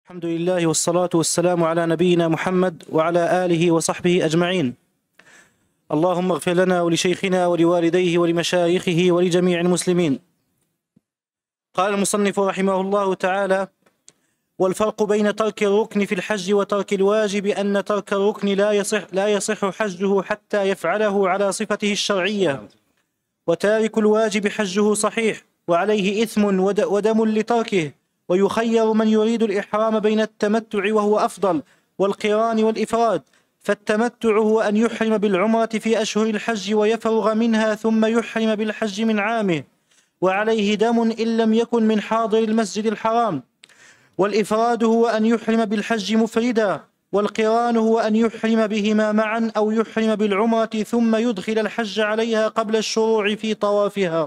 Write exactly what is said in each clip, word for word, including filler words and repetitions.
الحمد لله والصلاة والسلام على نبينا محمد وعلى آله وصحبه أجمعين. اللهم اغفر لنا ولشيخنا ولوالديه ولمشايخه ولجميع المسلمين. قال المصنف رحمه الله تعالى: والفرق بين ترك الركن في الحج وترك الواجب أن ترك الركن لا يصح, لا يصح حجه حتى يفعله على صفته الشرعية، وتارك الواجب حجه صحيح وعليه إثم ودم لتركه، ويخير من يريد الإحرام بين التمتع وهو أفضل والقران والإفراد. فالتمتع هو أن يحرم بالعمرة في أشهر الحج ويفرغ منها ثم يحرم بالحج من عامه، وعليه دم إن لم يكن من حاضر المسجد الحرام. والإفراد هو أن يحرم بالحج مفردا، والقران هو أن يحرم بهما معا أو يحرم بالعمرة ثم يدخل الحج عليها قبل الشروع في طوافها.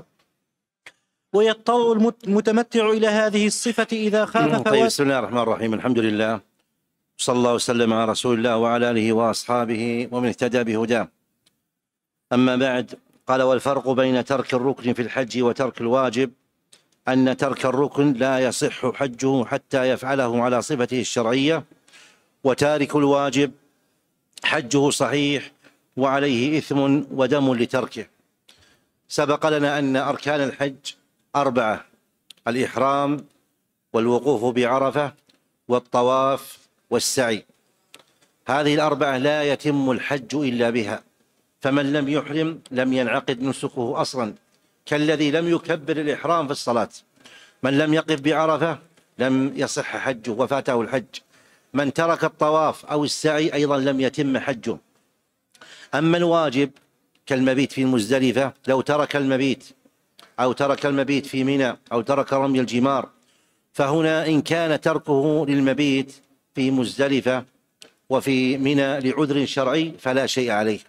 ويضطر المتمتع إلى هذه الصفة إذا خاف فوات. طيب، بسم الله الرحمن الرحيم. الحمد لله، صلى الله وسلم على رسول الله وعلى آله وأصحابه ومن اهتدى بهداه. أما بعد، قال: والفرق بين ترك الركن في الحج وترك الواجب أن ترك الركن لا يصح حجه حتى يفعله على صفته الشرعية، وتارك الواجب حجه صحيح وعليه إثم ودم لتركه. سبق لنا أن أركان الحج أربعة: الإحرام والوقوف بعرفة والطواف والسعي. هذه الأربعة لا يتم الحج إلا بها، فمن لم يحرم لم ينعقد نسكه أصلا، كالذي لم يكبر الإحرام في الصلاة. من لم يقف بعرفة لم يصح حجه وفاته الحج. من ترك الطواف أو السعي أيضا لم يتم حجه. أما الواجب كالمبيت في مزدلفة، لو ترك المبيت أو ترك المبيت في منى أو ترك رمي الجمار، فهنا إن كان تركه للمبيت في مزدلفة وفي منى لعذر شرعي فلا شيء عليه.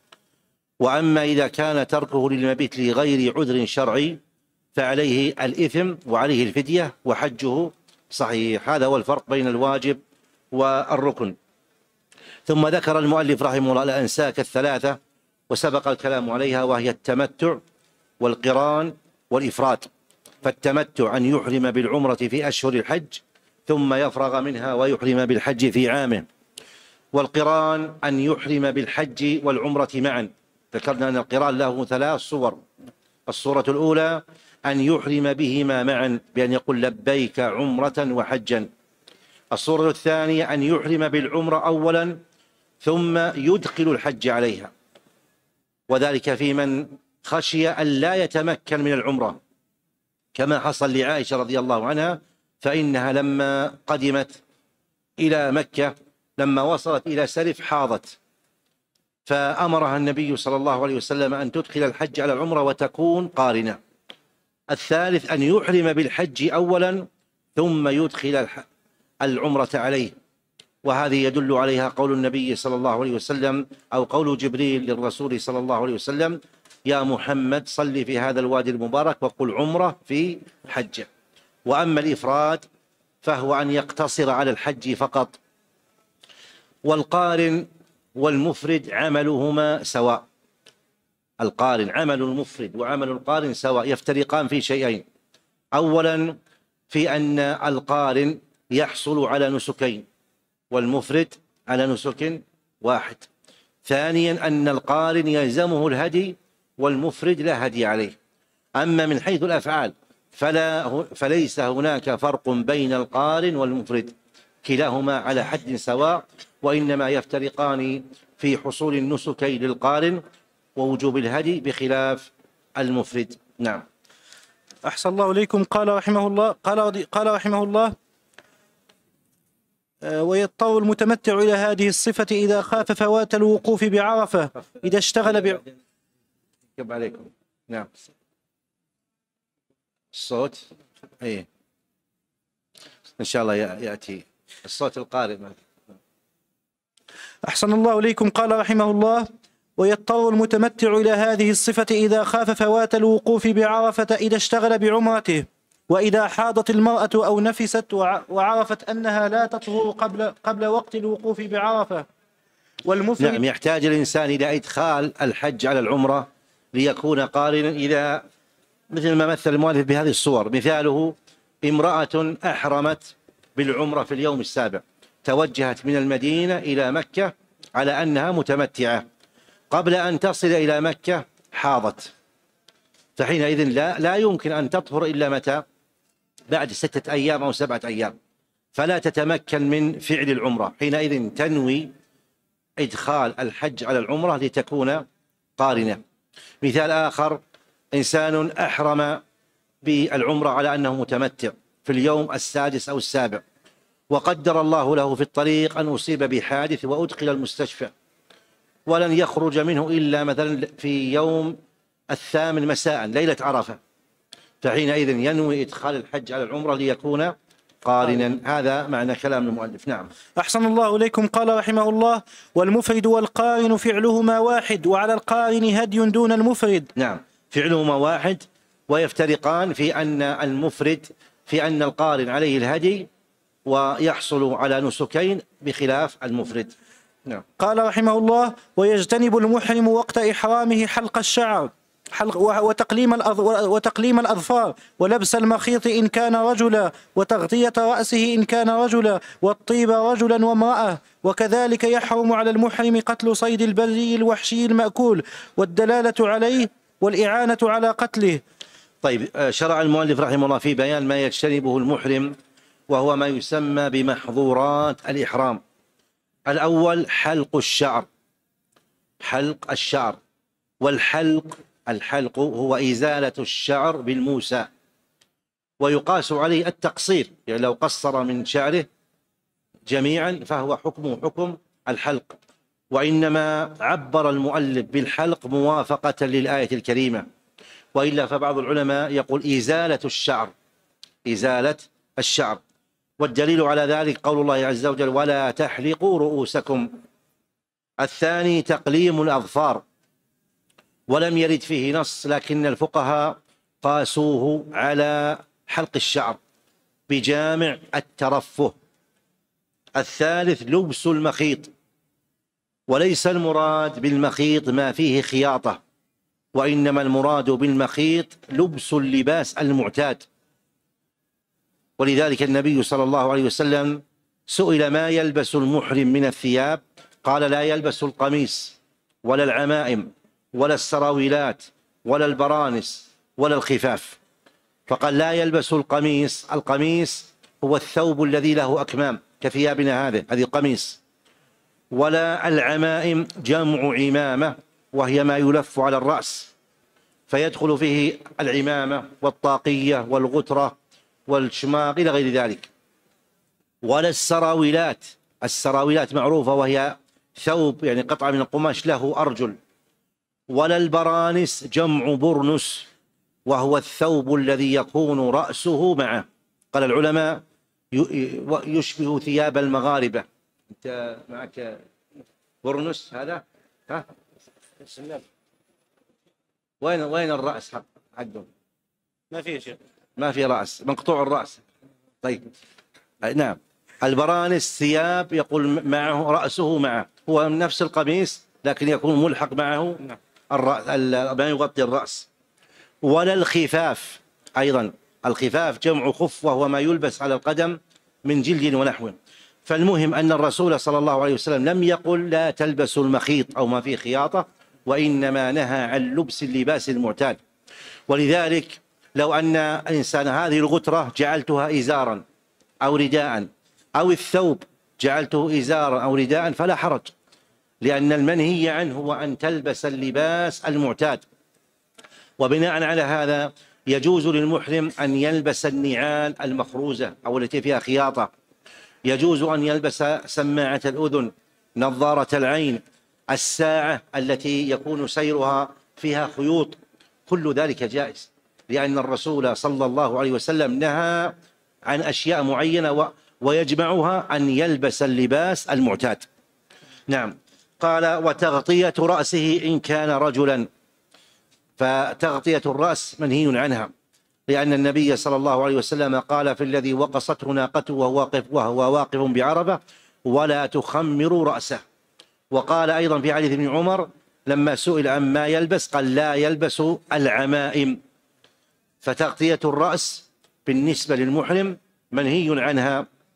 وأما إذا كان تركه للمبيت لغير عذر شرعي فعليه الإثم وعليه الفدية وحجه صحيح. هذا هو الفرق بين الواجب والركن. ثم ذكر المؤلف رحمه الله الأنساك الثلاثة وسبق الكلام عليها، وهي التمتع والقران والإفراد. فالتمتع أن يحرم بالعمرة في أشهر الحج ثم يفرغ منها ويحرم بالحج في عامه. والقران أن يحرم بالحج والعمرة معا. ذكرنا أن القران له ثلاث صور. الصورة الأولى أن يحرم بهما معا بأن يقول لبيك عمرة وحجا. الصورة الثانية أن يحرم بالعمرة أولا ثم يدخل الحج عليها، وذلك في من خشي أن لا يتمكن من العمرة، كما حصل لعائشة رضي الله عنها، فإنها لما قدمت إلى مكة لما وصلت إلى سرف حاضت، فأمرها النبي صلى الله عليه وسلم أن تدخل الحج على العمرة وتكون قارنة. الثالث أن يحرم بالحج أولا ثم يدخل العمرة عليه، وهذه يدل عليها قول النبي صلى الله عليه وسلم أو قول جبريل للرسول صلى الله عليه وسلم: يا محمد صل في هذا الوادي المبارك وقل عمرة في حجة. وأما الإفراد فهو أن يقتصر على الحج فقط. والقارن والمفرد عملهما سواء. القارن عمل المفرد وعمل القارن سواء، يفترقان في شيئين: أولا في أن القارن يحصل على نسكين والمفرد على نسك واحد. ثانيا أن القارن يلزمه الهدي والمفرد لا هدي عليه. أما من حيث الأفعال فلا فليس هناك فرق بين القارن والمفرد، كلاهما على حد سواء، وإنما يفترقان في حصول النسكين للقارن ووجوب الهدي بخلاف المفرد. نعم. أحسن الله إليكم. قال رحمه الله قال قال رحمه الله: ويضطر المتمتع إلى هذه الصفة إذا خاف فوات الوقوف بعرفة إذا اشتغل ب... يكب عليكم. نعم. الصوت ايه ان شاء الله يأتي الصوت القارئ. أحسن الله إليكم. قال رحمه الله: ويضطر المتمتع إلى هذه الصفة إذا خاف فوات الوقوف بعرفة إذا اشتغل بعمرته، وإذا حاضت المرأة أو نفست وعرفت أنها لا تطهر قبل قبل وقت الوقوف بعرفة. والمفرد نعم، يحتاج الإنسان إلى إدخال الحج على العمرة ليكون قارنا، إذا مثل ما مثل المؤلف بهذه الصور. مثاله: امرأة أحرمت بالعمرة في اليوم السابع، توجهت من المدينة إلى مكة على أنها متمتعة، قبل أن تصل إلى مكة حاضت، فحينئذ لا, لا يمكن أن تطهر إلا متى؟ بعد ستة أيام أو سبعة أيام، فلا تتمكن من فعل العمرة، حينئذ تنوي إدخال الحج على العمرة لتكون قارنة. مثال آخر، إنسان أحرم بالعمرة على أنه متمتع في اليوم السادس أو السابع، وقدر الله له في الطريق أن أصيب بحادث وأدخل المستشفى ولن يخرج منه إلا مثلا في يوم الثامن مساء ليلة عرفة، فحينئذ ينوي إدخال الحج على العمرة ليكون قارنا. هذا معنى كلام المؤلف. نعم. أحسن الله إليكم. قال رحمه الله: والمفرد والقارن فعلهما واحد، وعلى القارن هدي دون المفرد. نعم، فعلهما واحد، ويفترقان في أن المفرد في أن القارن عليه الهدي ويحصل على نسكين بخلاف المفرد. نعم. قال رحمه الله: ويجتنب المحرم وقت إحرامه حلق الشعر حلق وتقليم وتقليم الأظفار ولبس المخيط إن كان رجلا، وتغطية رأسه إن كان رجلا، والطيب رجلا وامرأة. وكذلك يحرم على المحرم قتل صيد البري الوحشي المأكول، والدلالة عليه والإعانة على قتله. طيب، شرع المؤلف رحمه الله في بيان ما يجتنبه المحرم، وهو ما يسمى بمحظورات الإحرام. الأول حلق الشعر، حلق الشعر، والحلق الحلق هو إزالة الشعر بالموسى، ويقاس عليه التقصير، يعني لو قصر من شعره جميعا فهو حكمه حكم الحلق، وإنما عبر المؤلف بالحلق موافقة للآية الكريمة، وإلا فبعض العلماء يقول إزالة الشعر، إزالة الشعر. والدليل على ذلك قول الله عز وجل: ولا تحلقوا رؤوسكم. الثاني تقليم الأظفار، ولم يرد فيه نص، لكن الفقهاء قاسوه على حلق الشعر بجامع الترفه. الثالث لبس المخيط، وليس المراد بالمخيط ما فيه خياطة، وإنما المراد بالمخيط لبس اللباس المعتاد. ولذلك النبي صلى الله عليه وسلم سئل ما يلبس المحرم من الثياب، قال: لا يلبس القميص ولا العمائم ولا السراويلات ولا البرانس ولا الخفاف. فقال: لا يلبس القميص، القميص هو الثوب الذي له أكمام كثيابنا هذه، هذه قميص. ولا العمائم، جمع عمامة، وهي ما يلف على الرأس، فيدخل فيه العمامة والطاقية والغترة والشماغ إلى غير ذلك. ولا السراويلات، السراويلات معروفة وهي ثوب يعني قطعة من القماش له أرجل. ولا البرانس، جمع برنس، وهو الثوب الذي يكون رأسه معه. قال العلماء يشبه ثياب المغاربة. أنت معك برنس هذا؟ ها؟ وين وين الرأس حق حقه؟ ما فيه شيء، ما في رأس، مقطوع الرأس. طيب، نعم. البرانس ثياب يقول معه رأسه معه، هو نفس القميص لكن يكون ملحق معه ما يغطي الرأس. ولا الخفاف، أيضا الخفاف جمع خف، وهو ما يلبس على القدم من جلد ونحوه. فالمهم أن الرسول صلى الله عليه وسلم لم يقل لا تلبسوا المخيط أو ما فيه خياطة، وإنما نهى عن لبس اللباس المعتاد. ولذلك لو أن إنسان هذه الغترة جعلتها إزارا أو رداء، أو الثوب جعلته إزارا أو رداء، فلا حرج، لأن المنهي عنه هو أن تلبس اللباس المعتاد. وبناء على هذا يجوز للمحرم أن يلبس النعال المخروزة أو التي فيها خياطة، يجوز أن يلبس سماعة الأذن، نظارة العين، الساعة التي يكون سيرها فيها خيوط، كل ذلك جائز، لأن الرسول صلى الله عليه وسلم نهى عن أشياء معينة ويجمعها أن يلبس اللباس المعتاد. نعم. قال: وتغطية رأسه إن كان رجلا. فتغطية الرأس منهي عنها، لأن النبي صلى الله عليه وسلم قال في الذي وقصته ناقته وهو واقف, وهو واقف بعربة: ولا تخمر رأسه. وقال أيضا في حديث ابن عمر لما سئل عن ما يلبس قال: لا يلبس العمائم. فتغطية الرأس بالنسبة للمحرم منهي عنها،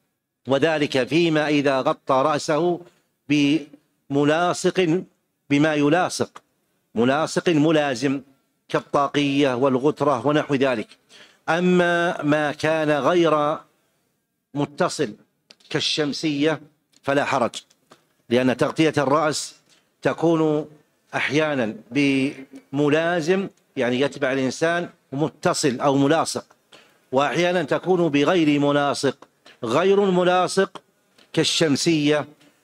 وذلك فيما إذا غطى رأسه بملاصق بما يلاصق، ملاصق ملازم كالطاقية والغترة ونحو ذلك. أما ما كان غير متصل كالشمسية فلا حرج، لأن تغطية الرأس تكون أحيانا بملازم يعني يتبع الإنسان متصل أو ملاصق، وأحيانا تكون بغير ملاصق غير ملاصق كالشمسية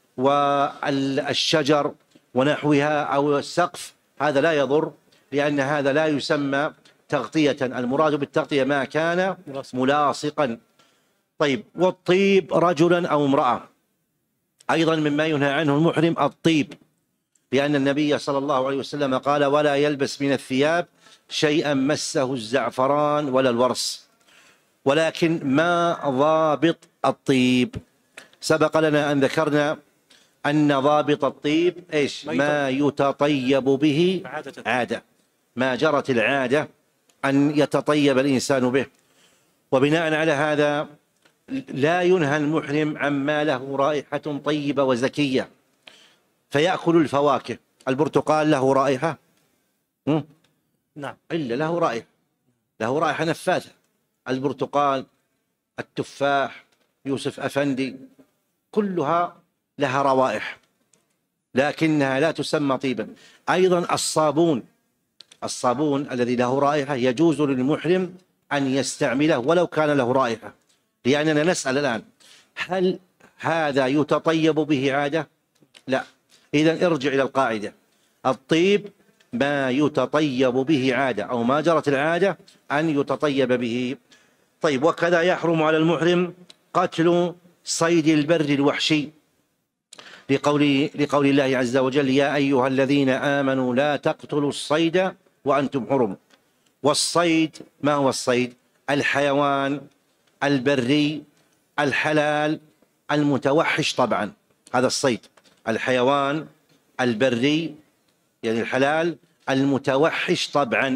والشجر ونحوها أو السقف، هذا لا يضر لأن هذا لا يسمى تغطية. المراد بالتغطية ما كان ملاصقا. طيب، والطيب رجلا أو امرأة أيضا مما ينهى عنه المحرم الطيب، لأن النبي صلى الله عليه وسلم قال: ولا يلبس من الثياب شيئا مسه الزعفران ولا الورس. ولكن ما ضابط الطيب؟ سبق لنا أن ذكرنا أن ضابط الطيب إيش؟ ما يتطيب به عادة، ما جرت العادة أن يتطيب الإنسان به. وبناء على هذا لا ينهى المحرم عما له رائحة طيبة وزكية فيأكل الفواكه. البرتقال له رائحة؟ نعم، إلا له رائحة، له رائحة نفاثة. البرتقال، التفاح، يوسف أفندي، كلها لها روائح لكنها لا تسمى طيبا. أيضا الصابون، الصابون الذي له رائحة يجوز للمحرم أن يستعمله ولو كان له رائحة، لأننا نسأل الآن: هل هذا يتطيب به عادة؟ لا. إذن ارجع إلى القاعدة: الطيب ما يتطيب به عادة أو ما جرت العادة أن يتطيب به. طيب، وكذا يحرم على المحرم قتل صيد البر الوحشي لقول, لقول الله عز وجل: يا أيها الذين آمنوا لا تقتلوا الصيد وأنتم حرم. والصيد ما هو الصيد؟ الحيوان البري الحلال المتوحش طبعا، هذا الصيد. الحيوان البري يعني الحلال المتوحش طبعا،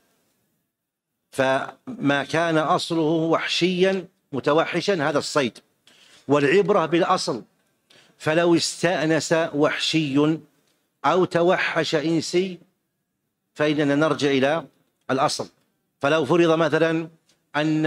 فما كان أصله وحشيا متوحشا هذا الصيد. والعبرة بالأصل، فلو استأنس وحشي أو توحش إنسي فإننا نرجع إلى الأصل. فلو فرض مثلا أن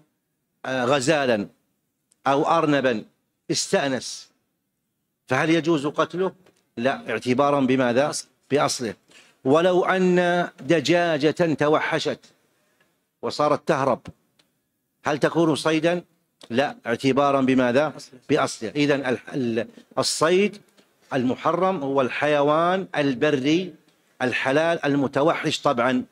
غزالا أو أرنبا استأنس فهل يجوز قتله؟ لا، اعتبارا بماذا؟ بأصله. ولو أن دجاجة توحشت وصارت تهرب هل تكون صيدا؟ لا، اعتبارا بماذا؟ بأصله. إذن الصيد المحرم هو الحيوان البري الحلال المتوحش طبعا.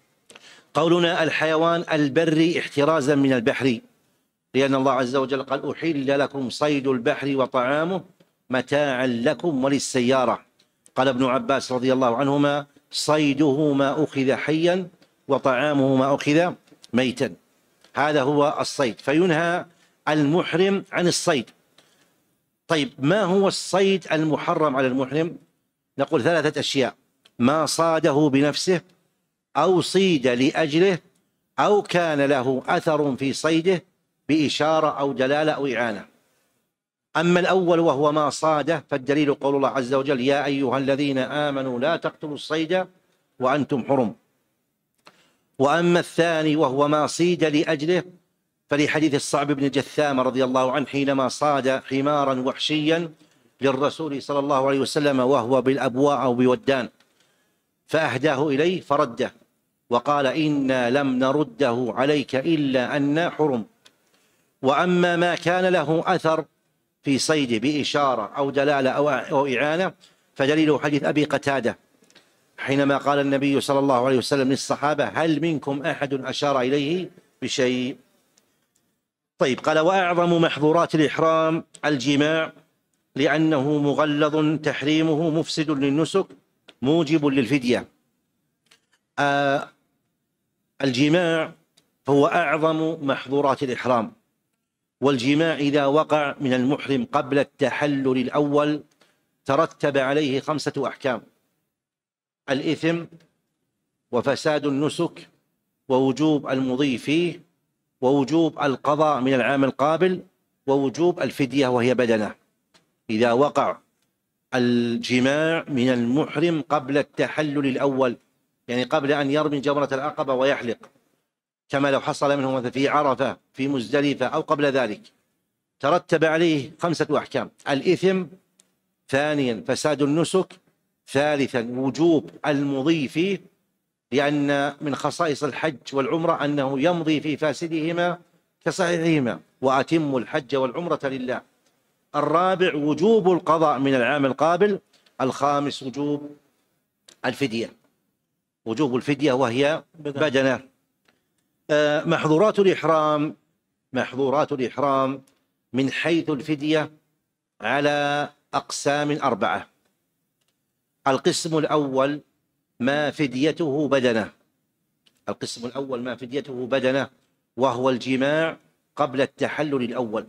قولنا الحيوان البري احترازا من البحر، لأن الله عز وجل قال: أحل لكم صيد البحر وطعامه متاعا لكم وللسيارة. قال ابن عباس رضي الله عنهما: صيده ما أخذ حيا وطعامه ما أخذ ميتا. هذا هو الصيد، فينهى المحرم عن الصيد. طيب، ما هو الصيد المحرم على المحرم؟ نقول ثلاثة أشياء: ما صاده بنفسه أو صيد لأجله أو كان له أثر في صيده بإشارة أو دلالة أو إعانة. أما الأول وهو ما صاده فالدليل قول الله عز وجل: يا أيها الذين آمنوا لا تقتلوا الصيد وأنتم حرم. وأما الثاني وهو ما صيد لأجله فلحديث الصعب بن جثام رضي الله عنه حينما صاد حمارا وحشيا للرسول صلى الله عليه وسلم وهو بالأبواء أو بودان فأهداه إليه فرده وقال: إنا لم نرده عليك إلا أن حرم. وأما ما كان له أثر في صيده بإشارة أو دلالة أو إعانة فدليله حديث أبي قتادة حينما قال النبي صلى الله عليه وسلم للصحابة: هل منكم أحد أشار إليه بشيء؟ طيب، قال: وأعظم محظورات الإحرام الجماع لأنه مغلظ تحريمه مفسد للنسك موجب للفدية. آه الجماع هو أعظم محظورات الإحرام، والجماع إذا وقع من المحرم قبل التحلل الأول ترتب عليه خمسة أحكام: الإثم وفساد النسك ووجوب المضي فيه ووجوب القضاء من العام القابل ووجوب الفدية وهي بدنة إذا وقع الجماع من المحرم قبل التحلل الأول، يعني قبل أن يرمي جمرة العقبة ويحلق، كما لو حصل منه مثلا في عرفة في مزدلفة أو قبل ذلك، ترتب عليه خمسة أحكام: الإثم، ثانيا فساد النسك، ثالثا وجوب المضي فيه، لأن من خصائص الحج والعمرة أنه يمضي في فاسدهما كصحيحهما، وأتم الحج والعمرة لله. الرابع وجوب القضاء من العام القابل. الخامس وجوب الفدية، وجوب الفدية وهي بدنة. محظورات الإحرام، محظورات الإحرام من حيث الفدية على أقسام أربعة. القسم الأول ما فديته بدنة، القسم الأول ما فديته بدنة وهو الجماع قبل التحلل الأول.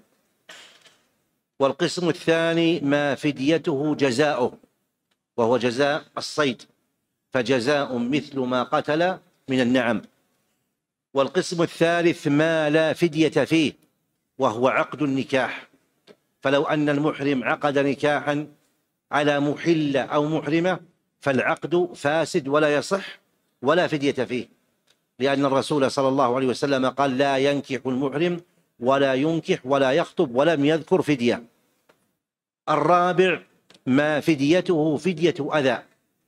والقسم الثاني ما فديته جزاؤه وهو جزاء الصيد، فجزاء مثل ما قتل من النعم. والقسم الثالث ما لا فدية فيه وهو عقد النكاح، فلو أن المحرم عقد نكاحا على محلة أو محرمة فالعقد فاسد ولا يصح ولا فدية فيه، لأن الرسول صلى الله عليه وسلم قال: لا ينكح المحرم ولا ينكح ولا يخطب، ولم يذكر فدية. الرابع ما فديته فدية أذى،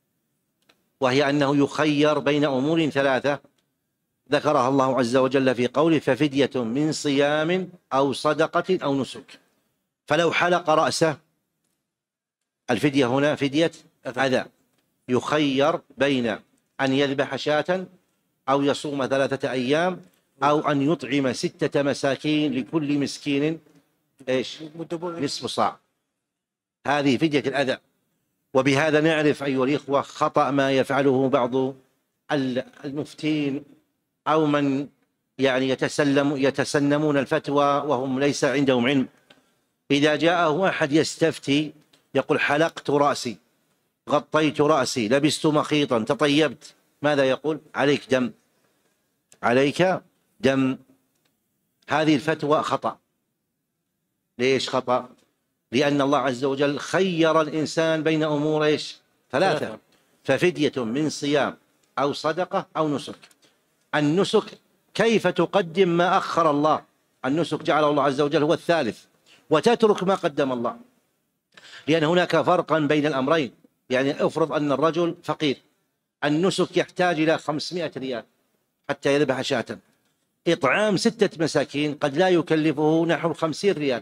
وهي أنه يخير بين أمور ثلاثة ذكرها الله عز وجل في قوله: ففدية من صيام أو صدقة أو نسك. فلو حلق رأسه، الفدية هنا فدية أذى، يخير بين أن يذبح شاة أو يصوم ثلاثة أيام أو أن يطعم ستة مساكين لكل مسكين إيش؟ نصف صاع. هذه فدية الأذى. وبهذا نعرف أيها الإخوة خطأ ما يفعله بعض المفتين أو من يعني يتسلم يتسنمون الفتوى وهم ليس عندهم علم. إذا جاءه أحد يستفتي يقول: حلقت رأسي، غطيت رأسي، لبست مخيطا، تطيبت، ماذا يقول؟ عليك دم، عليك دم. هذه الفتوى خطأ. ليش خطأ؟ لأن الله عز وجل خير الإنسان بين أمور إيش؟ ثلاثة: ففدية من صيام أو صدقة أو نسك. النسك كيف تقدم ما أخر الله؟ النسك جعله الله عز وجل هو الثالث، وتترك ما قدم الله، لأن هناك فرقا بين الأمرين. يعني افرض أن الرجل فقير، النسك يحتاج إلى خمسمائة ريال حتى يذبح شاة، إطعام ستة مساكين قد لا يكلفه نحو خمسين ريال،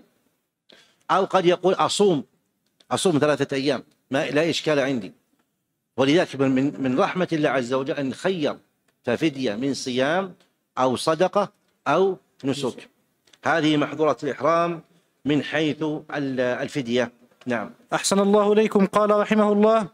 أو قد يقول أصوم أصوم ثلاثة أيام، ما لا إشكال عندي. ولذلك من من رحمة الله عز وجل أن خير: ففدية من صيام أو صدقة أو نسك. هذه محظورات الإحرام من حيث الفدية. نعم. أحسن الله إليكم. قال رحمه الله: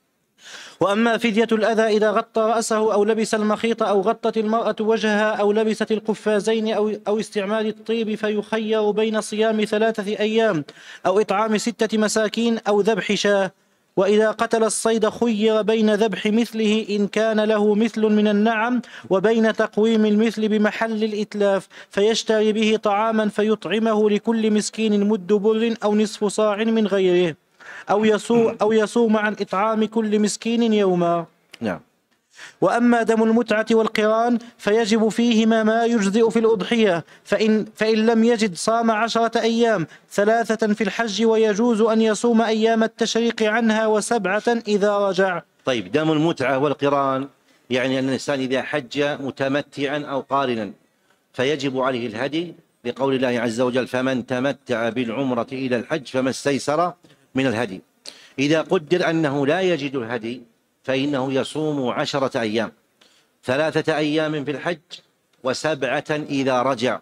وأما فدية الأذى إذا غطى رأسه أو لبس المخيط أو غطت المرأة وجهها أو لبست القفازين أو, أو استعمال الطيب فيخير بين صيام ثلاثة أيام أو إطعام ستة مساكين أو ذبح شاة. وإذا قتل الصيد خير بين ذبح مثله إن كان له مثل من النعم وبين تقويم المثل بمحل الإتلاف، فيشتري به طعاما فيطعمه لكل مسكين مد بر أو نصف صاع من غيره، أو يصوم, أو يصوم عن إطعام كل مسكين يوما. نعم. وأما دم المتعة والقران فيجب فيهما ما يجزئ في الأضحية، فإن, فإن لم يجد صام عشرة أيام، ثلاثة في الحج، ويجوز أن يصوم أيام التشريق عنها وسبعة إذا رجع. طيب، دم المتعة والقران يعني أن الإنسان إذا حج متمتعا أو قارنا فيجب عليه الهدي، لقول الله عز وجل: فمن تمتع بالعمرة إلى الحج فما استيسر من الهدي. إذا قدر أنه لا يجد الهدي فإنه يصوم عشرة أيام، ثلاثة أيام في الحج وسبعة إذا رجع.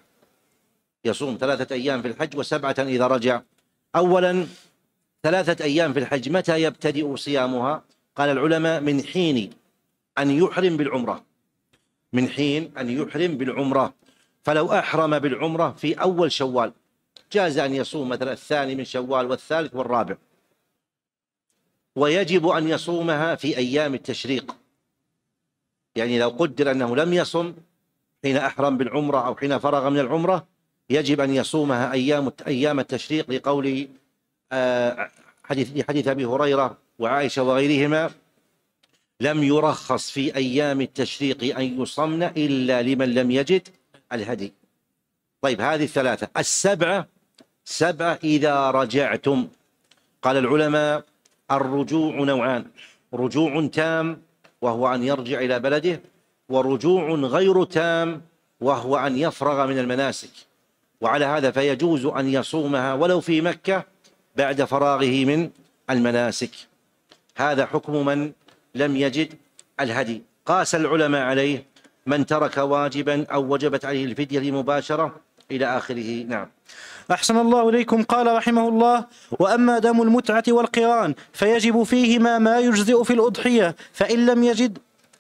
يصوم ثلاثة أيام في الحج وسبعة إذا رجع. أولا، ثلاثة أيام في الحج متى يبتدئ صيامها؟ قال العلماء: من حين أن يحرم بالعمرة، من حين أن يحرم بالعمرة. فلو أحرم بالعمرة في أول شوال جاز أن يصوم مثلا الثاني من شوال والثالث والرابع، ويجب أن يصومها في أيام التشريق. يعني لو قدر أنه لم يصم حين أحرم بالعمرة أو حين فرغ من العمرة يجب أن يصومها أيام أيام التشريق لقول حديث حديث أبي هريرة وعائشة وغيرهما: لم يرخص في أيام التشريق أن يصمن إلا لمن لم يجد الهدي. طيب، هذه الثلاثة. السبعة سبعة إذا رجعتم. قال العلماء: الرجوع نوعان: رجوع تام وهو أن يرجع إلى بلده، ورجوع غير تام وهو أن يفرغ من المناسك. وعلى هذا فيجوز أن يصومها ولو في مكة بعد فراغه من المناسك. هذا حكم من لم يجد الهدي. قاس العلماء عليه من ترك واجبا أو وجبت عليه الفدية مباشرة إلى آخره. نعم. أحسن الله إليكم. قال رحمه الله: وأما دم المتعة والقران فيجب فيهما ما يجزئ في الأضحية، فإن لم يجد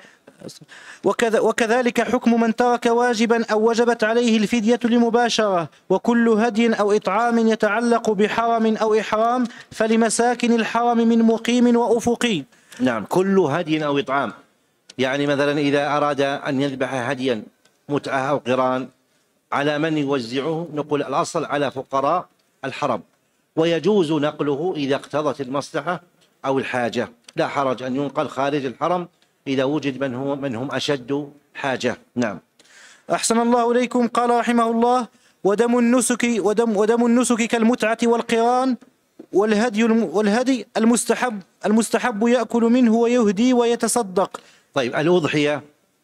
وكذلك حكم من ترك واجبا أو وجبت عليه الفدية لمباشرة. وكل هدي أو إطعام يتعلق بحرم أو إحرام فلمساكن الحرم من مقيم وأفقي. نعم، كل هدي أو إطعام، يعني مثلا إذا أراد أن يذبح هديا متعة أو قران، على من يوزعه؟ نقول الأصل على فقراء الحرم، ويجوز نقله إذا اقتضت المصلحة أو الحاجة، لا حرج أن ينقل خارج الحرم إذا وجد من هو من هم أشد حاجة. نعم. أحسن الله إليكم. قال رحمه الله: ودم النسك ودم ودم النسك كالمتعة والقران والهدي والهدي المستحب المستحب يأكل منه ويهدي ويتصدق. طيب، الأضحية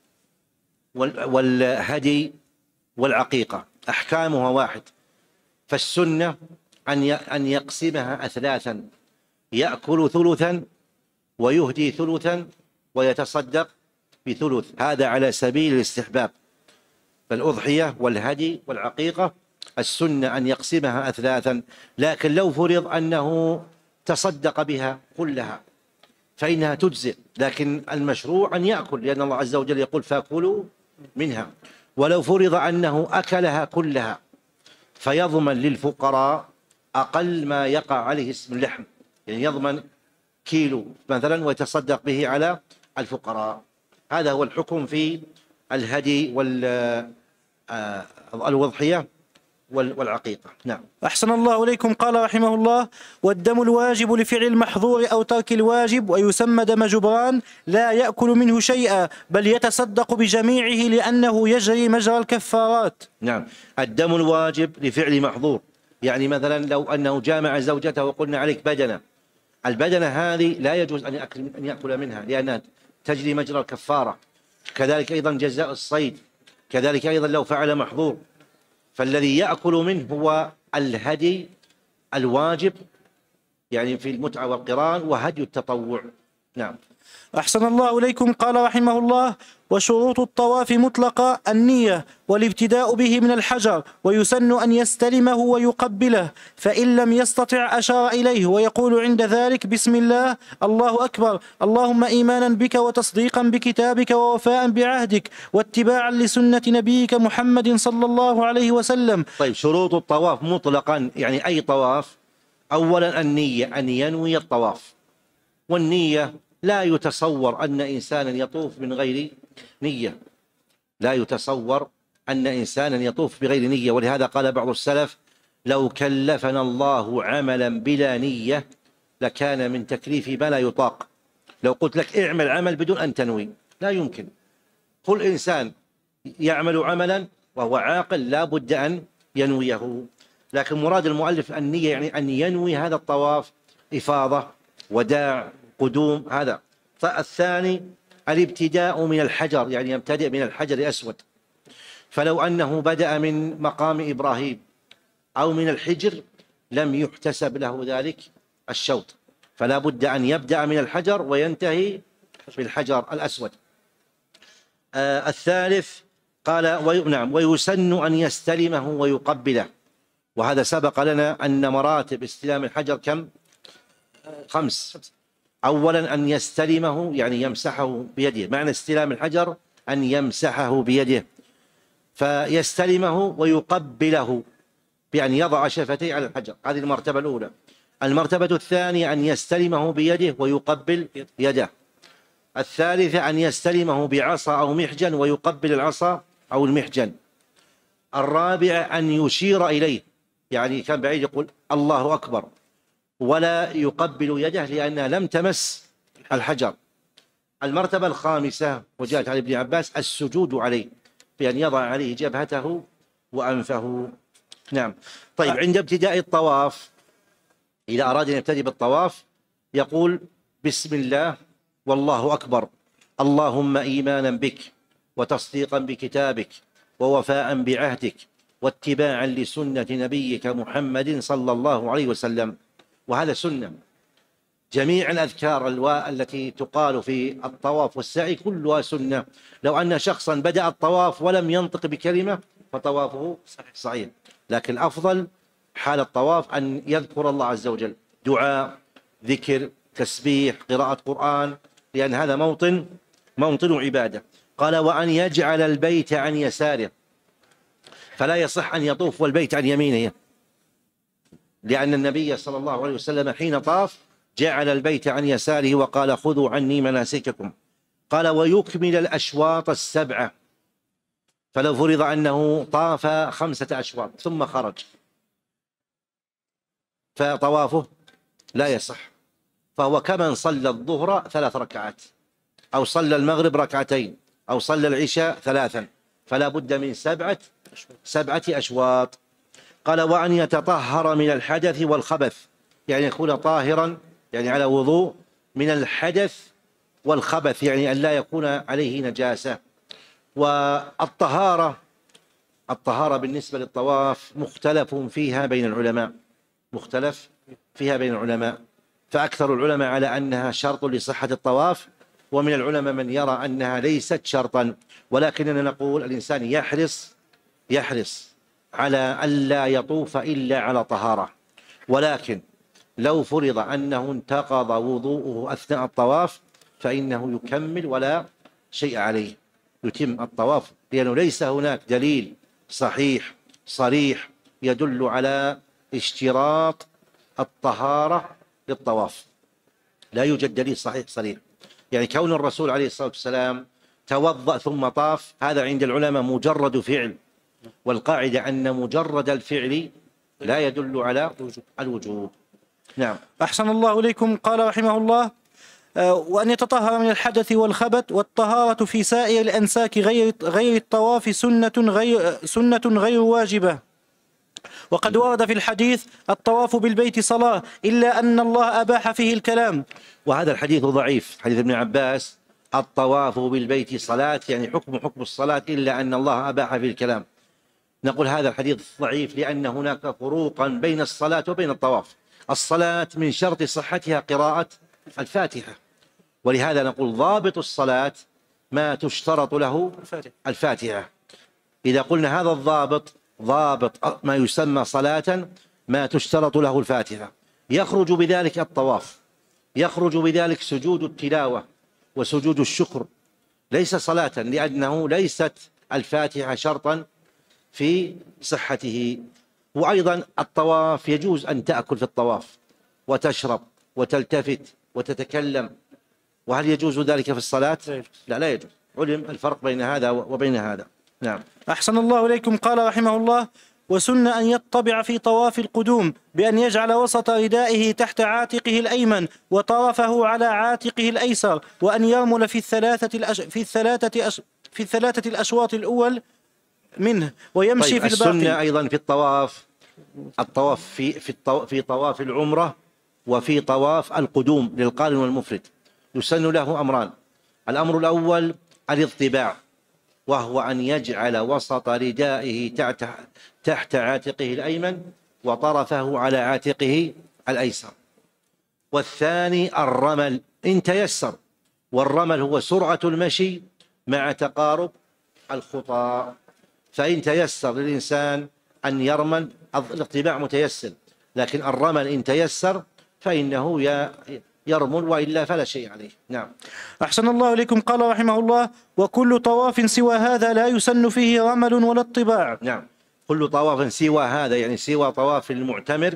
والهدي والعقيقة أحكامها واحد، فالسنة أن أن يقسمها أثلاثا: يأكل ثلثا ويهدي ثلثا ويتصدق بثلث. هذا على سبيل الاستحباب. فالأضحية والهدي والعقيقة السنة أن يقسمها أثلاثا، لكن لو فرض أنه تصدق بها كلها فإنها تجزئ، لكن المشروع أن يأكل، لأن الله عز وجل يقول: فاكلوا منها. ولو فرض أنه أكلها كلها فيضمن للفقراء أقل ما يقع عليه اسم اللحم، يعني يضمن كيلو مثلا ويتصدق به على الفقراء. هذا هو الحكم في الهدي والأضحية والعقيقة. نعم. أحسن الله إليكم. قال رحمه الله: والدم الواجب لفعل المحظور أو ترك الواجب ويسمى دم جبران لا يأكل منه شيئا بل يتصدق بجميعه لأنه يجري مجرى الكفارات. نعم. الدم الواجب لفعل محظور، يعني مثلا لو أنه جامع زوجته وقلنا عليك بدنة، البدنة هذه لا يجوز أن يأكل, أن يأكل منها لأنها تجري مجرى الكفارة. كذلك أيضا جزاء الصيد، كذلك أيضا لو فعل محظور. فالذي يأكل منه هو الهدي الواجب، يعني في المتعة والقران، وهدي التطوع. نعم. أحسن الله إليكم. قال رحمه الله: وشروط الطواف مطلقة النية والابتداء به من الحجر، ويسن أن يستلمه ويقبله، فإن لم يستطع أشار إليه ويقول عند ذلك: بسم الله، الله أكبر، اللهم إيمانا بك وتصديقا بكتابك ووفاء بعهدك واتباعا لسنة نبيك محمد صلى الله عليه وسلم. طيب، شروط الطواف مطلقا يعني أي طواف. أولا النية، أن ينوي الطواف، والنية لا يتصور أن إنسانا يطوف من غير نية، لا يتصور أن إنسانا يطوف بغير نية. ولهذا قال بعض السلف: لو كلفنا الله عملا بلا نية لكان من تكليف ما لا يطاق. لو قلت لك اعمل عمل بدون أن تنوي لا يمكن. كل إنسان يعمل عملا وهو عاقل لا بد أن ينويه، لكن مراد المؤلف النية، يعني أن ينوي هذا الطواف إفاضة، وداع، قدوم. هذا. الثاني الابتداء من الحجر، يعني يبتدئ من الحجر الأسود. فلو أنه بدأ من مقام إبراهيم أو من الحجر لم يحتسب له ذلك الشوط، فلا بد أن يبدأ من الحجر وينتهي بالحجر الأسود. آه الثالث قال: نعم، ويسن أن يستلمه ويقبله. وهذا سبق لنا أن مراتب استلام الحجر كم؟ خمس. أولا أن يستلمه، يعني يمسحه بيده. معنى استلام الحجر أن يمسحه بيده، فيستلمه ويقبله بأن يضع شفتيه على الحجر. هذه المرتبة الأولى. المرتبة الثانية أن يستلمه بيده ويقبل يده. الثالثة أن يستلمه بعصا أو محجن ويقبل العصا أو المحجن. الرابع أن يشير إليه، يعني كان بعيد يقول الله أكبر ولا يقبل يده لأنها لم تمس الحجر. المرتبة الخامسة وجاءت عن ابن عباس السجود عليه، بأن يضع عليه جبهته وأنفه. نعم. طيب، عند ابتداء الطواف إذا أراد أن يبتدئ بالطواف يقول بسم الله والله أكبر، اللهم إيمانا بك وتصديقا بكتابك ووفاء بعهدك واتباعا لسنة نبيك محمد صلى الله عليه وسلم. وهذا سنة. جميع الأذكار التي تقال في الطواف والسعي كلها سنة. لو أن شخصا بدأ الطواف ولم ينطق بكلمة فطوافه صحيح، لكن الأفضل حال الطواف أن يذكر الله عز وجل، دعاء، ذكر، تسبيح، قراءة قرآن، لأن هذا موطن موطن عبادة. قال وأن يجعل البيت عن يساره، فلا يصح أن يطوف والبيت عن يمينه، لأن النبي صلى الله عليه وسلم حين طاف جعل البيت عن يساره وقال خذوا عني مناسككم. قال ويكمل الأشواط السبعة، فلو فرض أنه طاف خمسة أشواط ثم خرج فطوافه لا يصح، فهو كمن صلى الظهر ثلاث ركعات أو صلى المغرب ركعتين أو صلى العشاء ثلاثا، فلا بد من سبعة سبعة أشواط. قال وأن يتطهر من الحدث والخبث، يعني يكون طاهرا، يعني على وضوء، من الحدث والخبث، يعني أن لا يكون عليه نجاسة. والطهارة الطهارة بالنسبة للطواف مختلف فيها بين العلماء مختلف فيها بين العلماء فأكثر العلماء على أنها شرط لصحة الطواف، ومن العلماء من يرى أنها ليست شرطا، ولكننا نقول الإنسان يحرص يحرص على ألا يطوف إلا على طهارة. ولكن لو فرض أنه انتقض وضوءه أثناء الطواف فإنه يكمل ولا شيء عليه، يتم الطواف، لأنه ليس هناك دليل صحيح صريح يدل على اشتراط الطهارة للطواف. لا يوجد دليل صحيح صريح، يعني كون الرسول عليه الصلاة والسلام توضأ ثم طاف هذا عند العلماء مجرد فعل، والقاعدة أن مجرد الفعل لا يدل على الوجوب. نعم. أحسن الله إليكم. قال رحمه الله وأن يتطهر من الحدث والخبث، والطهارة في سائر الأنساك غير غير الطواف سنة غير سنة غير واجبة. وقد ورد في الحديث الطواف بالبيت صلاة إلا أن الله أباح فيه الكلام، وهذا الحديث ضعيف، حديث ابن عباس الطواف بالبيت صلاة، يعني حكم حكم الصلاة إلا أن الله أباح فيه الكلام. نقول هذا الحديث ضعيف لأن هناك فروقا بين الصلاة وبين الطواف. الصلاة من شرط صحتها قراءة الفاتحة، ولهذا نقول ضابط الصلاة ما تشترط له الفاتحة. إذا قلنا هذا الضابط ضابط ما يسمى صلاة ما تشترط له الفاتحة، يخرج بذلك الطواف، يخرج بذلك سجود التلاوة وسجود الشكر، ليس صلاة، لأنه ليست الفاتحة شرطا في صحته. وأيضا الطواف يجوز أن تأكل في الطواف وتشرب وتلتفت وتتكلم، وهل يجوز ذلك في الصلاة؟ لا لا يجوز. علم الفرق بين هذا وبين هذا. نعم. أحسن الله إليكم. قال رحمه الله وسن أن يطبع في طواف القدوم بأن يجعل وسط ردائه تحت عاتقه الأيمن وطرفه على عاتقه الأيسر، وأن يرمل في الثلاثة الأش... في الثلاثة أش... في الثلاثة الأشواط الأول منه ويمشي طيب في الباقي. السنة أيضا في الطواف الطواف في في الطواف في طواف العمرة وفي طواف القدوم للقارن والمفرد يسن له أمران. الأمر الأول الاطباع، وهو أن يجعل وسط ردائه تحت تحت عاتقه الأيمن وطرفه على عاتقه الأيسر. والثاني الرمل إن تيسر، والرمل هو سرعة المشي مع تقارب الخطى، فإن تيسر للإنسان أن يرمل الاطباع متيسر، لكن الرمل إن تيسر فإنه يرمل، وإلا فلا شيء عليه. نعم. أحسن الله إليكم. قال رحمه الله وكل طواف سوى هذا لا يسن فيه رمل ولا اطباع. نعم، كل طواف سوى هذا يعني سوى طواف المعتمر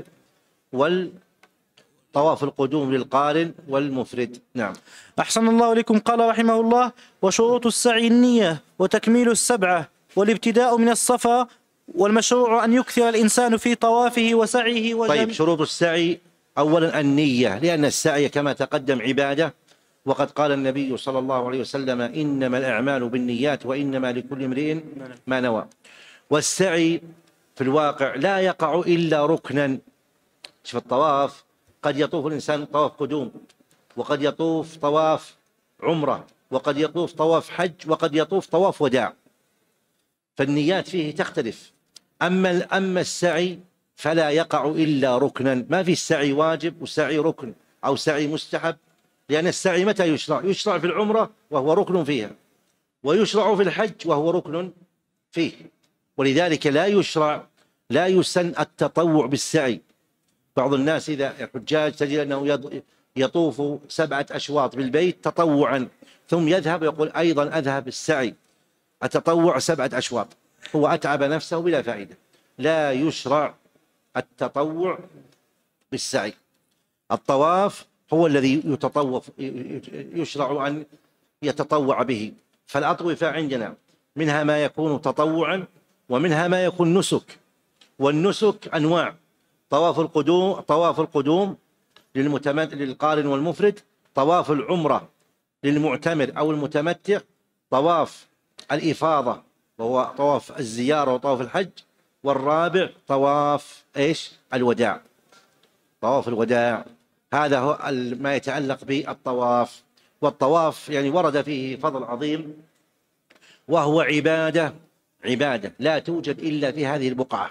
والطواف القدوم للقارن والمفرد. نعم. أحسن الله إليكم. قال رحمه الله وشروط السعي النية وتكميل السبعة والابتداء من الصفا والمشروع أن يكثر الإنسان في طوافه وسعيه وجميع. طيب، شروط السعي: أولا النية، لأن السعي كما تقدم عبادة، وقد قال النبي صلى الله عليه وسلم: إنما الأعمال بالنيات وإنما لكل امرئ ما نوى. والسعي في الواقع لا يقع إلا ركنا. في الطواف قد يطوف الإنسان طواف قدوم، وقد يطوف طواف عمرة، وقد يطوف طواف حج، وقد يطوف طواف وداع، فالنيات فيه تختلف. أما أما السعي فلا يقع إلا ركنا، ما في السعي واجب وسعي ركن أو سعي مستحب، لأن السعي متى يشرع؟ يشرع في العمرة وهو ركن فيها، ويشرع في الحج وهو ركن فيه، ولذلك لا يشرع لا يسن التطوع بالسعي. بعض الناس إذا الحجاج تجد أنه يطوف سبعة أشواط بالبيت تطوعا، ثم يذهب ويقول أيضا أذهب السعي أتطوع سبعة أشواط، هو أتعب نفسه بلا فائدة. لا يشرع التطوع بالسعي. الطواف هو الذي يتطوف يشرع أن يتطوع به. فالأطوفة عندنا منها ما يكون تطوعا ومنها ما يكون نسك، والنسك أنواع: طواف القدوم طواف القدوم للقارن والمفرد، طواف العمرة للمعتمر أو المتمتع، طواف الإفاضة وهو طواف الزيارة وطواف الحج، والرابع طواف إيش؟ الوداع. طواف الوداع هذا هو ما يتعلق بالطواف. والطواف يعني ورد فيه فضل عظيم، وهو عبادة عبادة لا توجد إلا في هذه البقعة.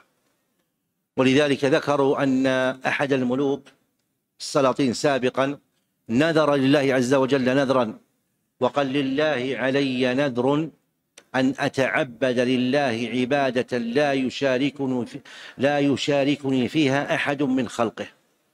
ولذلك ذكروا أن أحد الملوك السلاطين سابقا نذر لله عز وجل نذرا، وقال: لله علي نذر أن أتعبد لله عبادة لا يشاركني لا يشاركني فيها أحد من خلقه.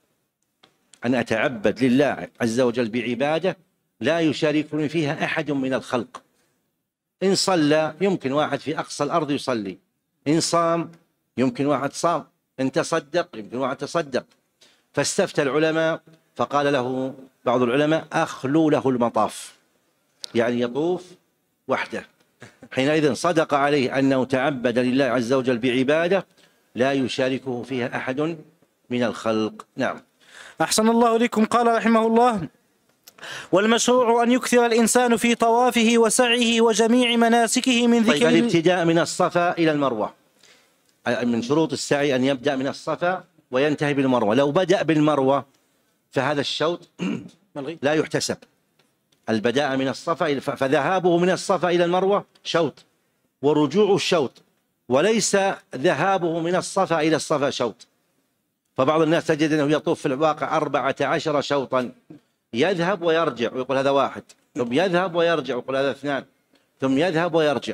أن أتعبد لله عز وجل بعبادة لا يشاركني فيها أحد من الخلق. إن صلى يمكن واحد في أقصى الأرض يصلي، إن صام يمكن واحد صام، إن تصدق يمكن واحد تصدق. فاستفتى العلماء فقال له بعض العلماء: أخلوا له المطاف، يعني يطوف وحده. حينئذ صدق عليه أنه تعبد لله عز وجل بعبادة لا يشاركه فيها أحد من الخلق. نعم. أحسن الله إليكم. قال رحمه الله: والمشروع أن يكثر الإنسان في طوافه وسعيه وجميع مناسكه من ذكر. طيب، الابتداء من الصفا إلى المروة، من شروط السعي أن يبدأ من الصفا وينتهي بالمروة. لو بدأ بالمروة فهذا الشوط لا يحتسب. البداء من الصفا، فذهابه من الصفا إلى المروة شوط، ورجوع الشوط، وليس ذهابه من الصفا إلى الصفا شوط. فبعض الناس تجد أنه يطوف في الواقع أربعة عشر شوطا، يذهب ويرجع ويقول هذا واحد، ثم يذهب ويرجع ويقول هذا اثنان، ثم يذهب ويرجع.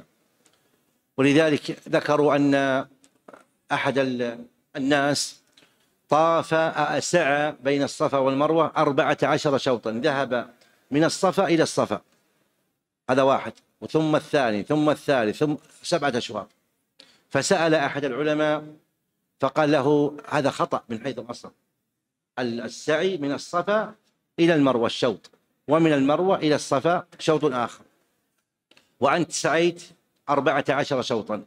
ولذلك ذكروا أن أحد الناس طاف سعى بين الصفا والمروة أربعة عشر شوطا، ذهب من الصفا إلى الصفا، هذا واحد، ثم الثاني، ثم الثالث، ثم سبعة أشواط. فسأل أحد العلماء فقال له: هذا خطأ من حيث الأصل. السعي من الصفا إلى المروة الشوط، ومن المروة إلى الصفا شوط آخر، وأنت سعيت أربعة عشر شوطا،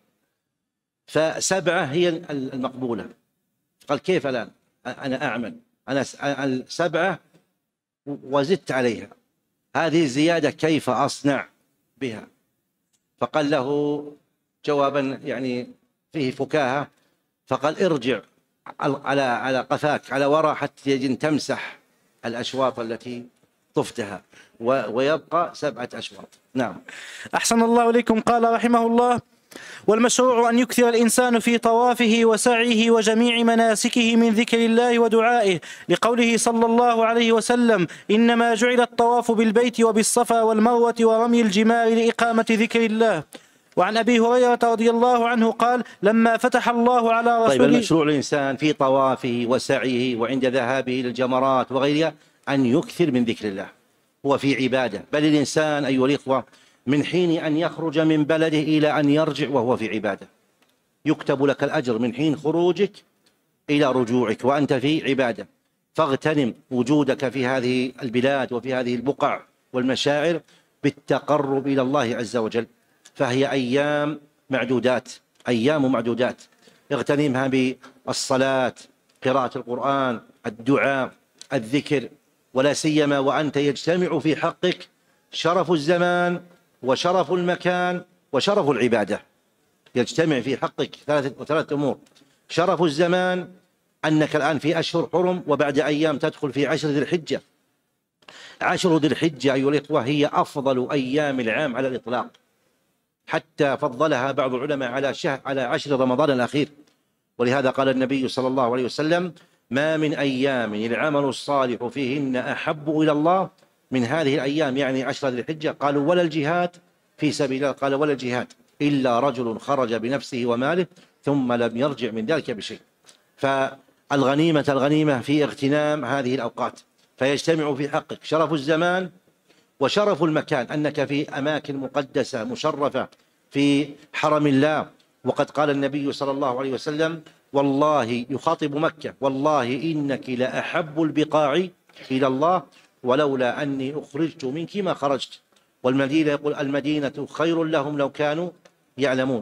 فسبعة هي المقبولة. قال: كيف الآن؟ أنا أعمل أنا السبعة وزدت عليها، هذه الزيادة كيف أصنع بها؟ فقال له جوابا يعني فيه فكاهة، فقال: ارجع على على قفاك على وراء حتى تمسح الأشواط التي طفتها، ويبقى سبعة أشواط. نعم. أحسن الله إليكم. قال رحمه الله: والمشروع أن يكثر الإنسان في طوافه وسعيه وجميع مناسكه من ذكر الله ودعائه، لقوله صلى الله عليه وسلم: إنما جعل الطواف بالبيت وبالصفا والمروة ورمي الجمار لإقامة ذكر الله. وعن أبي هريرة رضي الله عنه قال: لما فتح الله على رسوله. طيب، المشروع الإنسان في طوافه وسعيه وعند ذهابه إلى الجمرات وغيرها أن يكثر من ذكر الله، هو في عبادة. بل الإنسان أيها الإخوة من حين أن يخرج من بلده إلى أن يرجع وهو في عبادة، يكتب لك الأجر من حين خروجك إلى رجوعك وأنت في عبادة. فاغتنم وجودك في هذه البلاد وفي هذه البقع والمشاعر بالتقرب إلى الله عز وجل، فهي أيام معدودات، أيام معدودات، اغتنمها بالصلاة، قراءة القرآن، الدعاء، الذكر، ولا سيما وأنت يجتمع في حقك شرف الزمان وشرف المكان وشرف العبادة. يجتمع في حقك ثلاثة ثلاث أمور: شرف الزمان، أنك الآن في أشهر حرم، وبعد أيام تدخل في عشر ذي الحجة. عشر ذي الحجة أيها الإخوة هي أفضل أيام العام على الإطلاق، حتى فضلها بعض العلماء على شهر على عشر رمضان الأخير. ولهذا قال النبي صلى الله عليه وسلم: ما من أيام العمل الصالح فيهن أحب إلى الله من هذه الأيام، يعني عشر ذي الحجة. قالوا: ولا الجهاد في سبيل الله؟ قال: ولا الجهاد إلا رجل خرج بنفسه وماله ثم لم يرجع من ذلك بشيء. فالغنيمة الغنيمة في اغتنام هذه الأوقات، فيجتمع في حقك شرف الزمان وشرف المكان، أنك في أماكن مقدسة مشرفة في حرم الله. وقد قال النبي صلى الله عليه وسلم: والله، يخاطب مكة: والله إنك لأحب البقاع إلى الله ولولا أني أخرجت منك ما خرجت. والمدينة يقول: المدينة خير لهم لو كانوا يعلمون.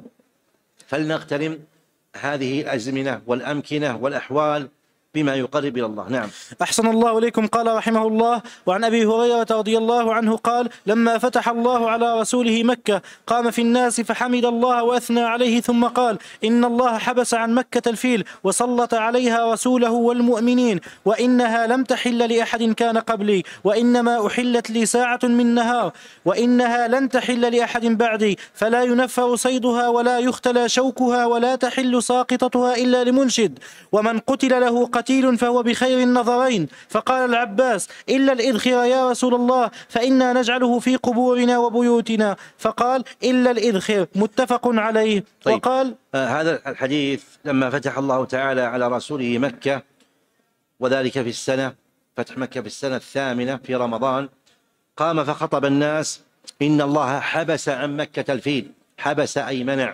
فلنغتنم هذه الأزمنة والأمكنة والأحوال بما يقرب إلى الله. نعم. أحسن الله إليكم. قال رحمه الله: وعن أبي هريرة رضي الله عنه قال: لما فتح الله على رسوله مكة قام في الناس فحمد الله وأثنى عليه، ثم قال: إن الله حبس عن مكة الفيل وسلط عليها رسوله والمؤمنين، وإنها لم تحل لأحد كان قبلي، وإنما أحلت لي ساعة من نهار، وإنها لن تحل لأحد بعدي، فلا ينفر صيدها ولا يختلى شوكها ولا تحل ساقطتها إلا لمنشد، ومن قتل له قتيل فهو بخير النظرين. فقال العباس: إلا الإذخر يا رسول الله، فإنا نجعله في قبورنا وبيوتنا. فقال: إلا الإذخر. متفق عليه. طيب. وقال: آه هذا الحديث لما فتح الله تعالى على رسوله مكة، وذلك في السنة فتح مكة في السنة الثامنة في رمضان، قام فخطب الناس: إن الله حبس عن مكة الفيل. حبس أي منع،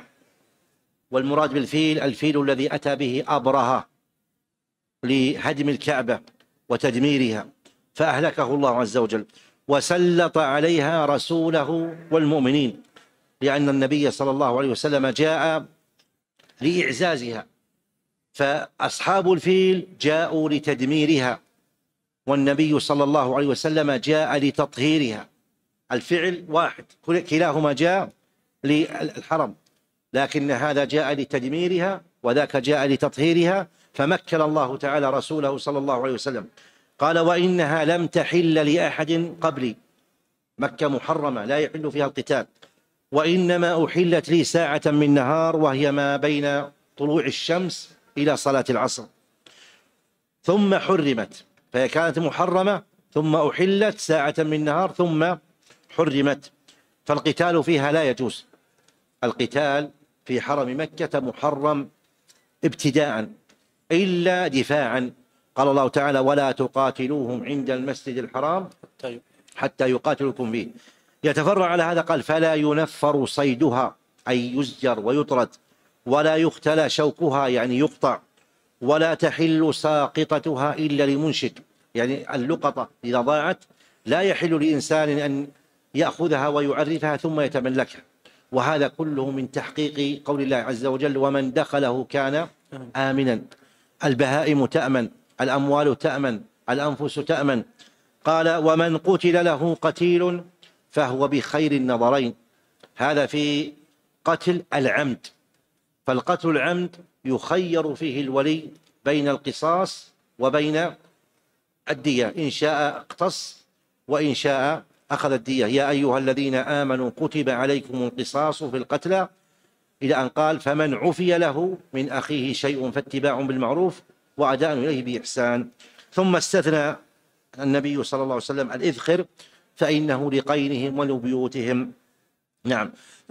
والمراد بالفيل الفيل الذي أتى به أبرهة لهدم الكعبة وتدميرها، فأهلكه الله عز وجل، وسلط عليها رسوله والمؤمنين، لأن النبي صلى الله عليه وسلم جاء لإعزازها، فأصحاب الفيل جاءوا لتدميرها، والنبي صلى الله عليه وسلم جاء لتطهيرها. الفعل واحد، كلاهما جاء للحرم، لكن هذا جاء لتدميرها وذاك جاء لتطهيرها. فمكن الله تعالى رسوله صلى الله عليه وسلم. قال: وإنها لم تحل لأحد قبلي. مكة محرمة لا يحل فيها القتال، وإنما أحلت لي ساعة من نهار، وهي ما بين طلوع الشمس إلى صلاة العصر، ثم حرمت. فهي كانت محرمة ثم أحلت ساعة من نهار ثم حرمت. فالقتال فيها لا يجوز. القتال في حرم مكة محرم ابتداءً إلا دفاعا. قال الله تعالى: ولا تقاتلوهم عند المسجد الحرام حتى يقاتلوكم فيه. يتفرع على هذا قال: فلا ينفر صيدها، أي يزجر ويطرد، ولا يختلى شوكها، يعني يقطع، ولا تحل ساقطتها إلا لمنشد، يعني اللقطة إذا ضاعت لا يحل لإنسان أن يأخذها ويعرفها ثم يتملكها. وهذا كله من تحقيق قول الله عز وجل: ومن دخله كان آمنا. البهائم تأمن، الأموال تأمن، الأنفس تأمن. قال: ومن قتل له قتيل فهو بخير النظرين. هذا في قتل العمد. فالقتل العمد يخير فيه الولي بين القصاص وبين الدية، إن شاء اقتص وإن شاء أخذ الدية. يا أيها الذين آمنوا كتب عليكم القصاص في القتلى، إلى أن قال: فمن عفي له من أخيه شيء فاتباع بالمعروف وأداء إليه بإحسان. ثم استثنى النبي صلى الله عليه وسلم الإذخر، فإنه لقينهم ولبيوتهم. نعم.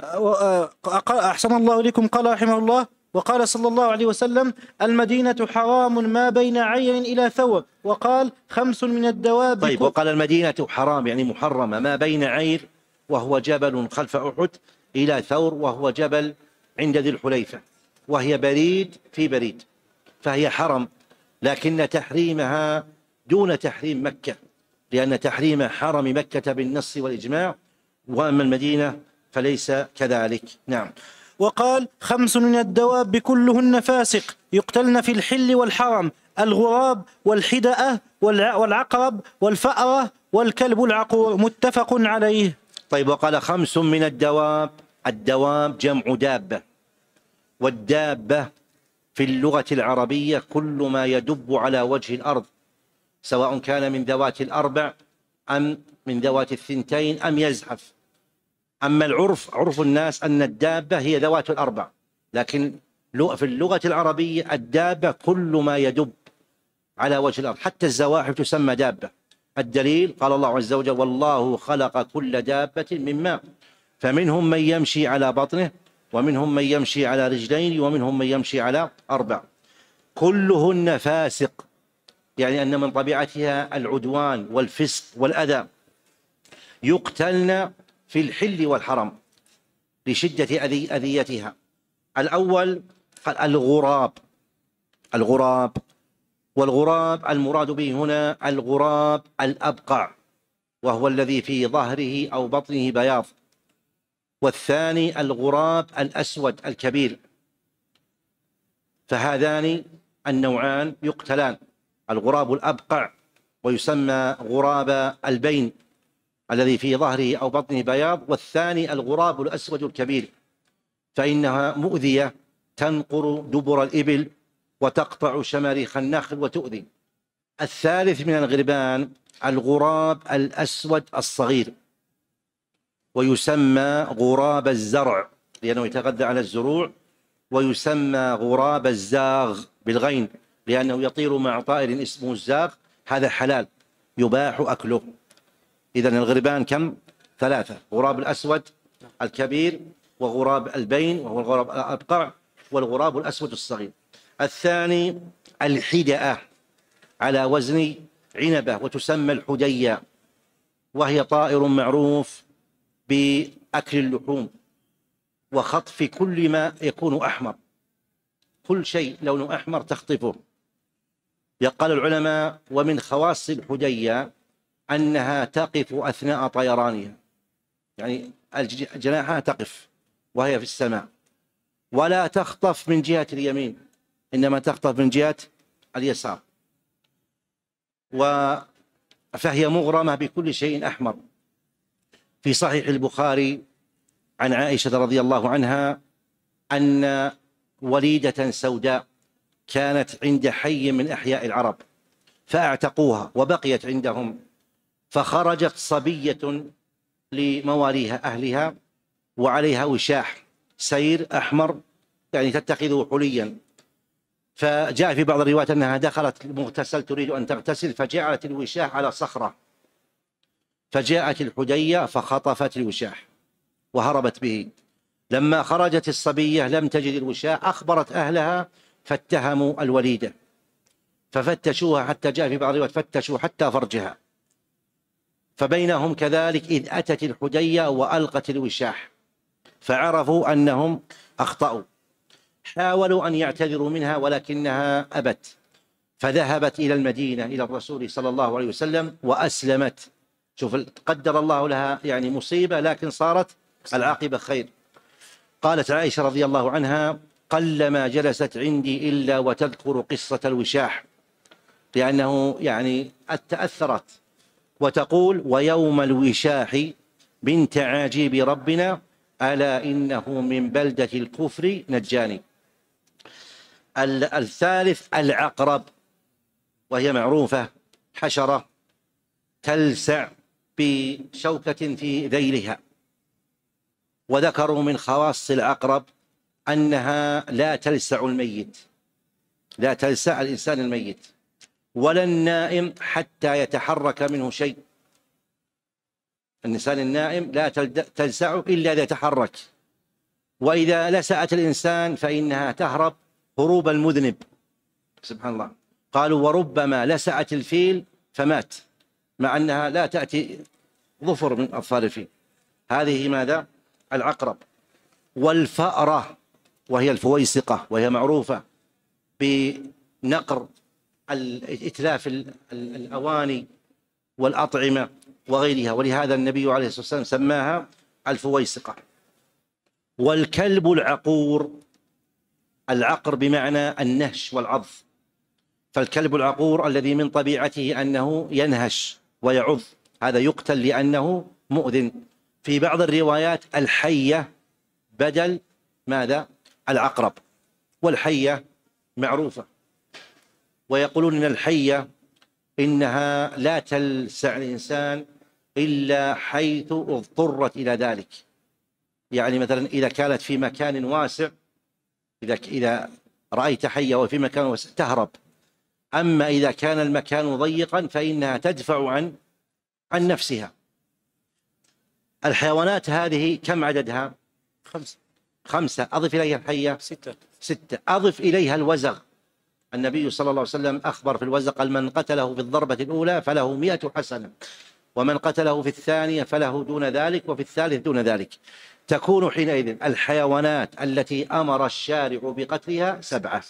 أحسن الله إليكم. قال رحمه الله: وقال صلى الله عليه وسلم: المدينة حرام ما بين عير إلى ثور. وقال: خمس من الدواب. طيب. وقال: المدينة حرام يعني محرمة ما بين عير وهو جبل خلف أحد إلى ثور وهو جبل عند ذي الحليفة، وهي بريد في بريد، فهي حرم، لكن تحريمها دون تحريم مكة، لأن تحريم حرم مكة بالنص والإجماع، وأما المدينة فليس كذلك. نعم. وقال: خمس من الدواب كلهن فاسق يقتلن في الحل والحرم: الغراب والحدأة والعقرب والفأرة والكلب العقور. متفق عليه. طيب، وقال خمس من الدواب. الدواب جمع دابة، والدابة في اللغة العربية كل ما يدب على وجه الأرض، سواء كان من ذوات الأربع أم من ذوات الثنتين أم يزحف. أما العرف، عرف الناس أن الدابة هي ذوات الأربع، لكن في اللغة العربية الدابة كل ما يدب على وجه الأرض، حتى الزواحف تسمى دابة. الدليل قال الله عز وجل: والله خلق كل دابة من ماء فمنهم من يمشي على بطنه ومنهم من يمشي على رجلين ومنهم من يمشي على أربع كلهن فاسق، يعني أن من طبيعتها العدوان والفسق والأذى. يقتلن في الحل والحرم لشدة أذي أذيتها. الأول الغراب. الغراب والغراب المراد به هنا الغراب الأبقع، وهو الذي في ظهره أو بطنه بياض. والثاني الغراب الأسود الكبير. فهذان النوعان يقتلان: الغراب الأبقع ويسمى غراب البين الذي في ظهره أو بطنه بياض، والثاني الغراب الأسود الكبير، فإنها مؤذية تنقر دبر الإبل وتقطع شماريخ النخل وتؤذي. الثالث من الغربان الغراب الأسود الصغير، ويسمى غراب الزرع لأنه يتغذى على الزروع، ويسمى غراب الزاغ بالغين لأنه يطير مع طائر اسمه الزاغ، هذا حلال يباح أكله. إذن الغربان كم؟ ثلاثة: غراب الأسود الكبير، وغراب البين وهو الغراب الأبقع، والغراب الأسود الصغير. الثاني الحدأة على وزن عنبة، وتسمى الحدية، وهي طائر معروف بأكل اللحوم وخطف كل ما يكون أحمر، كل شيء لونه أحمر تخطفه. يقال العلماء: ومن خواص الحدية أنها تقف أثناء طيرانها، يعني جناحها تقف وهي في السماء، ولا تخطف من جهة اليمين إنما تخطف من جهة اليسار، فهي مغرمة بكل شيء أحمر. في صحيح البخاري عن عائشة رضي الله عنها أن وليدة سوداء كانت عند حي من أحياء العرب فأعتقوها وبقيت عندهم، فخرجت صبية لمواليها أهلها وعليها وشاح سير أحمر يعني تتخذه حليا، فجاء في بعض الروايات أنها دخلت المغتسل تريد أن تغتسل فجعلت الوشاح على صخرة، فجاءت الحدية فخطفت الوشاح وهربت به. لما خرجت الصبية لم تجد الوشاح، أخبرت أهلها فاتهموا الوليدة ففتشوها، حتى جاء في بعض الروايات فتشوا حتى فرجها، فبينهم كذلك إذ أتت الحدية وألقت الوشاح، فعرفوا أنهم أخطأوا، حاولوا أن يعتذروا منها ولكنها أبت، فذهبت إلى المدينة إلى الرسول صلى الله عليه وسلم وأسلمت. شوف، قدر الله لها يعني مصيبة لكن صارت العاقبة خير. قالت عائشة رضي الله عنها: قلما جلست عندي إلا وتذكر قصة الوشاح، لأنه يعني تأثرت، وتقول: ويوم الوشاح من تعاجيب ربنا ألا إنه من بلدة الكفر نجاني. الثالث العقرب، وهي معروفة حشرة تلسع بشوكة في ذيلها، وذكروا من خواص العقرب أنها لا تلسع الميت، لا تلسع الإنسان الميت ولا النائم حتى يتحرك منه شيء. الإنسان النائم لا تلسع إلا إذا يتحرك، وإذا لسعت الإنسان فإنها تهرب هروب المذنب. سبحان الله. قالوا: وربما لسعت الفيل فمات، مع أنها لا تأتي ظفر من أظفار الفيل. هذه ماذا؟ العقرب. والفأرة وهي الفويسقة، وهي معروفة بنقر الإتلاف الأواني والأطعمة وغيرها، ولهذا النبي عليه الصلاة والسلام سماها الفويسقة. والكلب العقور، العقر بمعنى النهش والعض، فالكلب العقور الذي من طبيعته أنه ينهش ويعض هذا يقتل لأنه مؤذن. في بعض الروايات الحية بدل ماذا؟ العقرب، والحية معروفة، ويقولون إن الحية إنها لا تلسع الإنسان إلا حيث اضطرت إلى ذلك. يعني مثلا إذا كانت في مكان واسع، إذا إذا رأيت حية وفي مكان واسع تهرب، أما إذا كان المكان ضيقا فإنها تدفع عن عن نفسها. الحيوانات هذه كم عددها؟ خمسة. خمسة. أضف إليها الحية ستة. ستة. أضف إليها الوزغ. النبي صلى الله عليه وسلم أخبر في الوزغ قال من قتله في الضربة الأولى فله مئة حسنة، ومن قتله في الثانية فله دون ذلك، وفي الثالث دون ذلك. تكون حينئذ الحيوانات التي أمر الشارع بقتلها سبعة: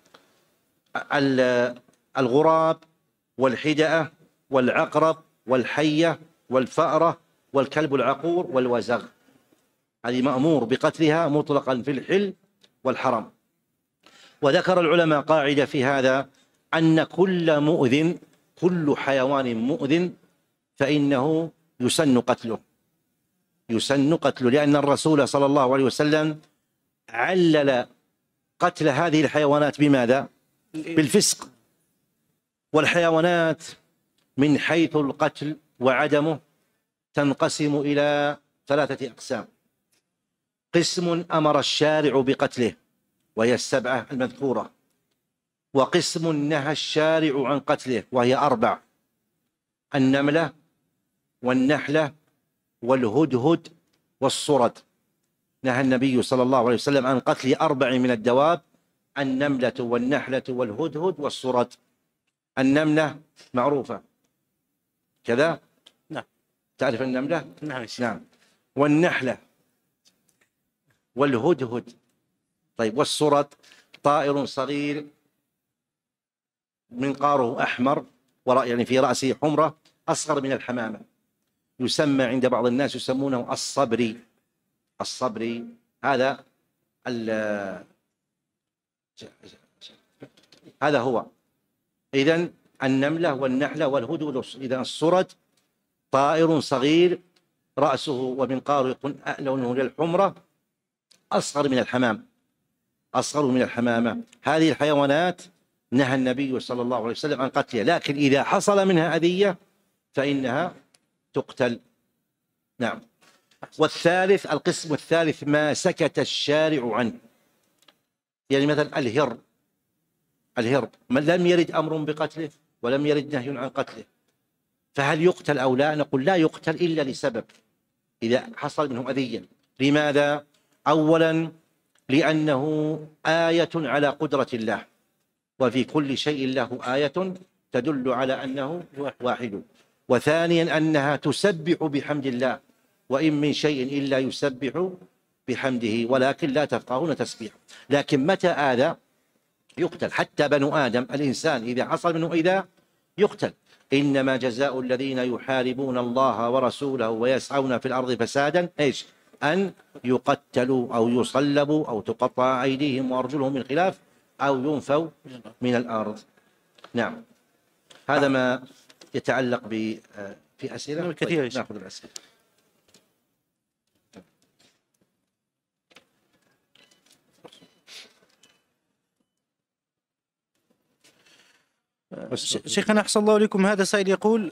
الغراب والحدأة والعقرب والحية والفأرة والكلب العقور والوزغ، هذه مأمور بقتلها مطلقا في الحل والحرم. وذكر العلماء قاعدة في هذا أن كل مؤذن، كل حيوان مؤذن فإنه يسن قتله، يسن قتله، لأن الرسول صلى الله عليه وسلم علل قتل هذه الحيوانات بماذا؟ بالفسق. والحيوانات من حيث القتل وعدمه تنقسم إلى ثلاثة أقسام: قسم أمر الشارع بقتله وهي السبعة المذكورة، وقسم نهى الشارع عن قتله وهي أربع: النملة والنحلة والهدهد والصرد. نهى النبي صلى الله عليه وسلم عن قتل أربع من الدواب: النملة والنحلة والهدهد والصرد. النملة معروفة كذا، نعم. تعرف النملة؟ نعم. نعم. والنحلة والهدهد. طيب، والصرد طائر صغير منقاره أحمر يعني في رأسه حمرة، أصغر من الحمامة، يسمى عند بعض الناس يسمونه الصبري. الصبري هذا هذا هو. إذن النملة والنحلة والهدهد. إذن الصرد طائر صغير رأسه ومنقاره يكون لونه للحمرة، أصغر من الحمام، أصغر من الحمامة. هذه الحيوانات نهى النبي صلى الله عليه وسلم عن قتلها، لكن إذا حصل منها أذية فإنها تقتل. نعم. والثالث، القسم الثالث ما سكت الشارع عنه، يعني مثلا الهر. الهر من لم يرد أمر بقتله ولم يرد نهي عن قتله، فهل يقتل أو لا؟ نقول لا يقتل إلا لسبب، إذا حصل منه أذية. لماذا؟ أولا لأنه آية على قدرة الله، وفي كل شيء له آية تدل على أنه واحد. وثانيا أنها تسبح بحمد الله، وإن من شيء إلا يسبح بحمده ولكن لا تفقهون تسبيحه. لكن متى آذى يقتل، حتى بنو آدم الإنسان إذا حصل منه إذى يقتل. إنما جزاء الذين يحاربون الله ورسوله ويسعون في الأرض فسادا إيش؟ أن يقتلوا أو يصلبوا أو تقطع أيديهم وأرجلهم من خلاف أو ينفوا من الأرض. نعم. هذا ما يتعلق ب في أسئلة كثيرة. طيب، نأخذ الأسئلة. شيخنا أحسن الله إليكم، هذا سائل يقول: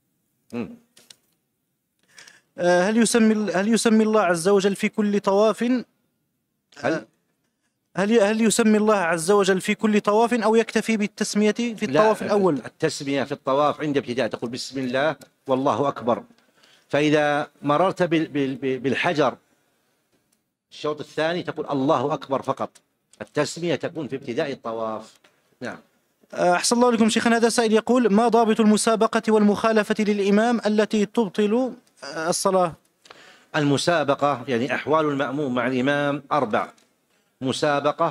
هل يسمي هل يسمي الله عز وجل في كل طواف هل هل هل يسمي الله عز وجل في كل طواف أو يكتفي بالتسمية في الطواف الأول؟ التسمية في الطواف عند ابتداء تقول بسم الله والله أكبر. فإذا مررت بالحجر الشوط الثاني تقول الله أكبر فقط. التسمية تكون في ابتداء الطواف. نعم. أحسن الله لكم شيخنا، هذا سائل يقول: ما ضابط المسابقة والمخالفة للإمام التي تبطل الصلاة؟ المسابقة يعني أحوال المأموم مع الإمام أربع: مسابقة،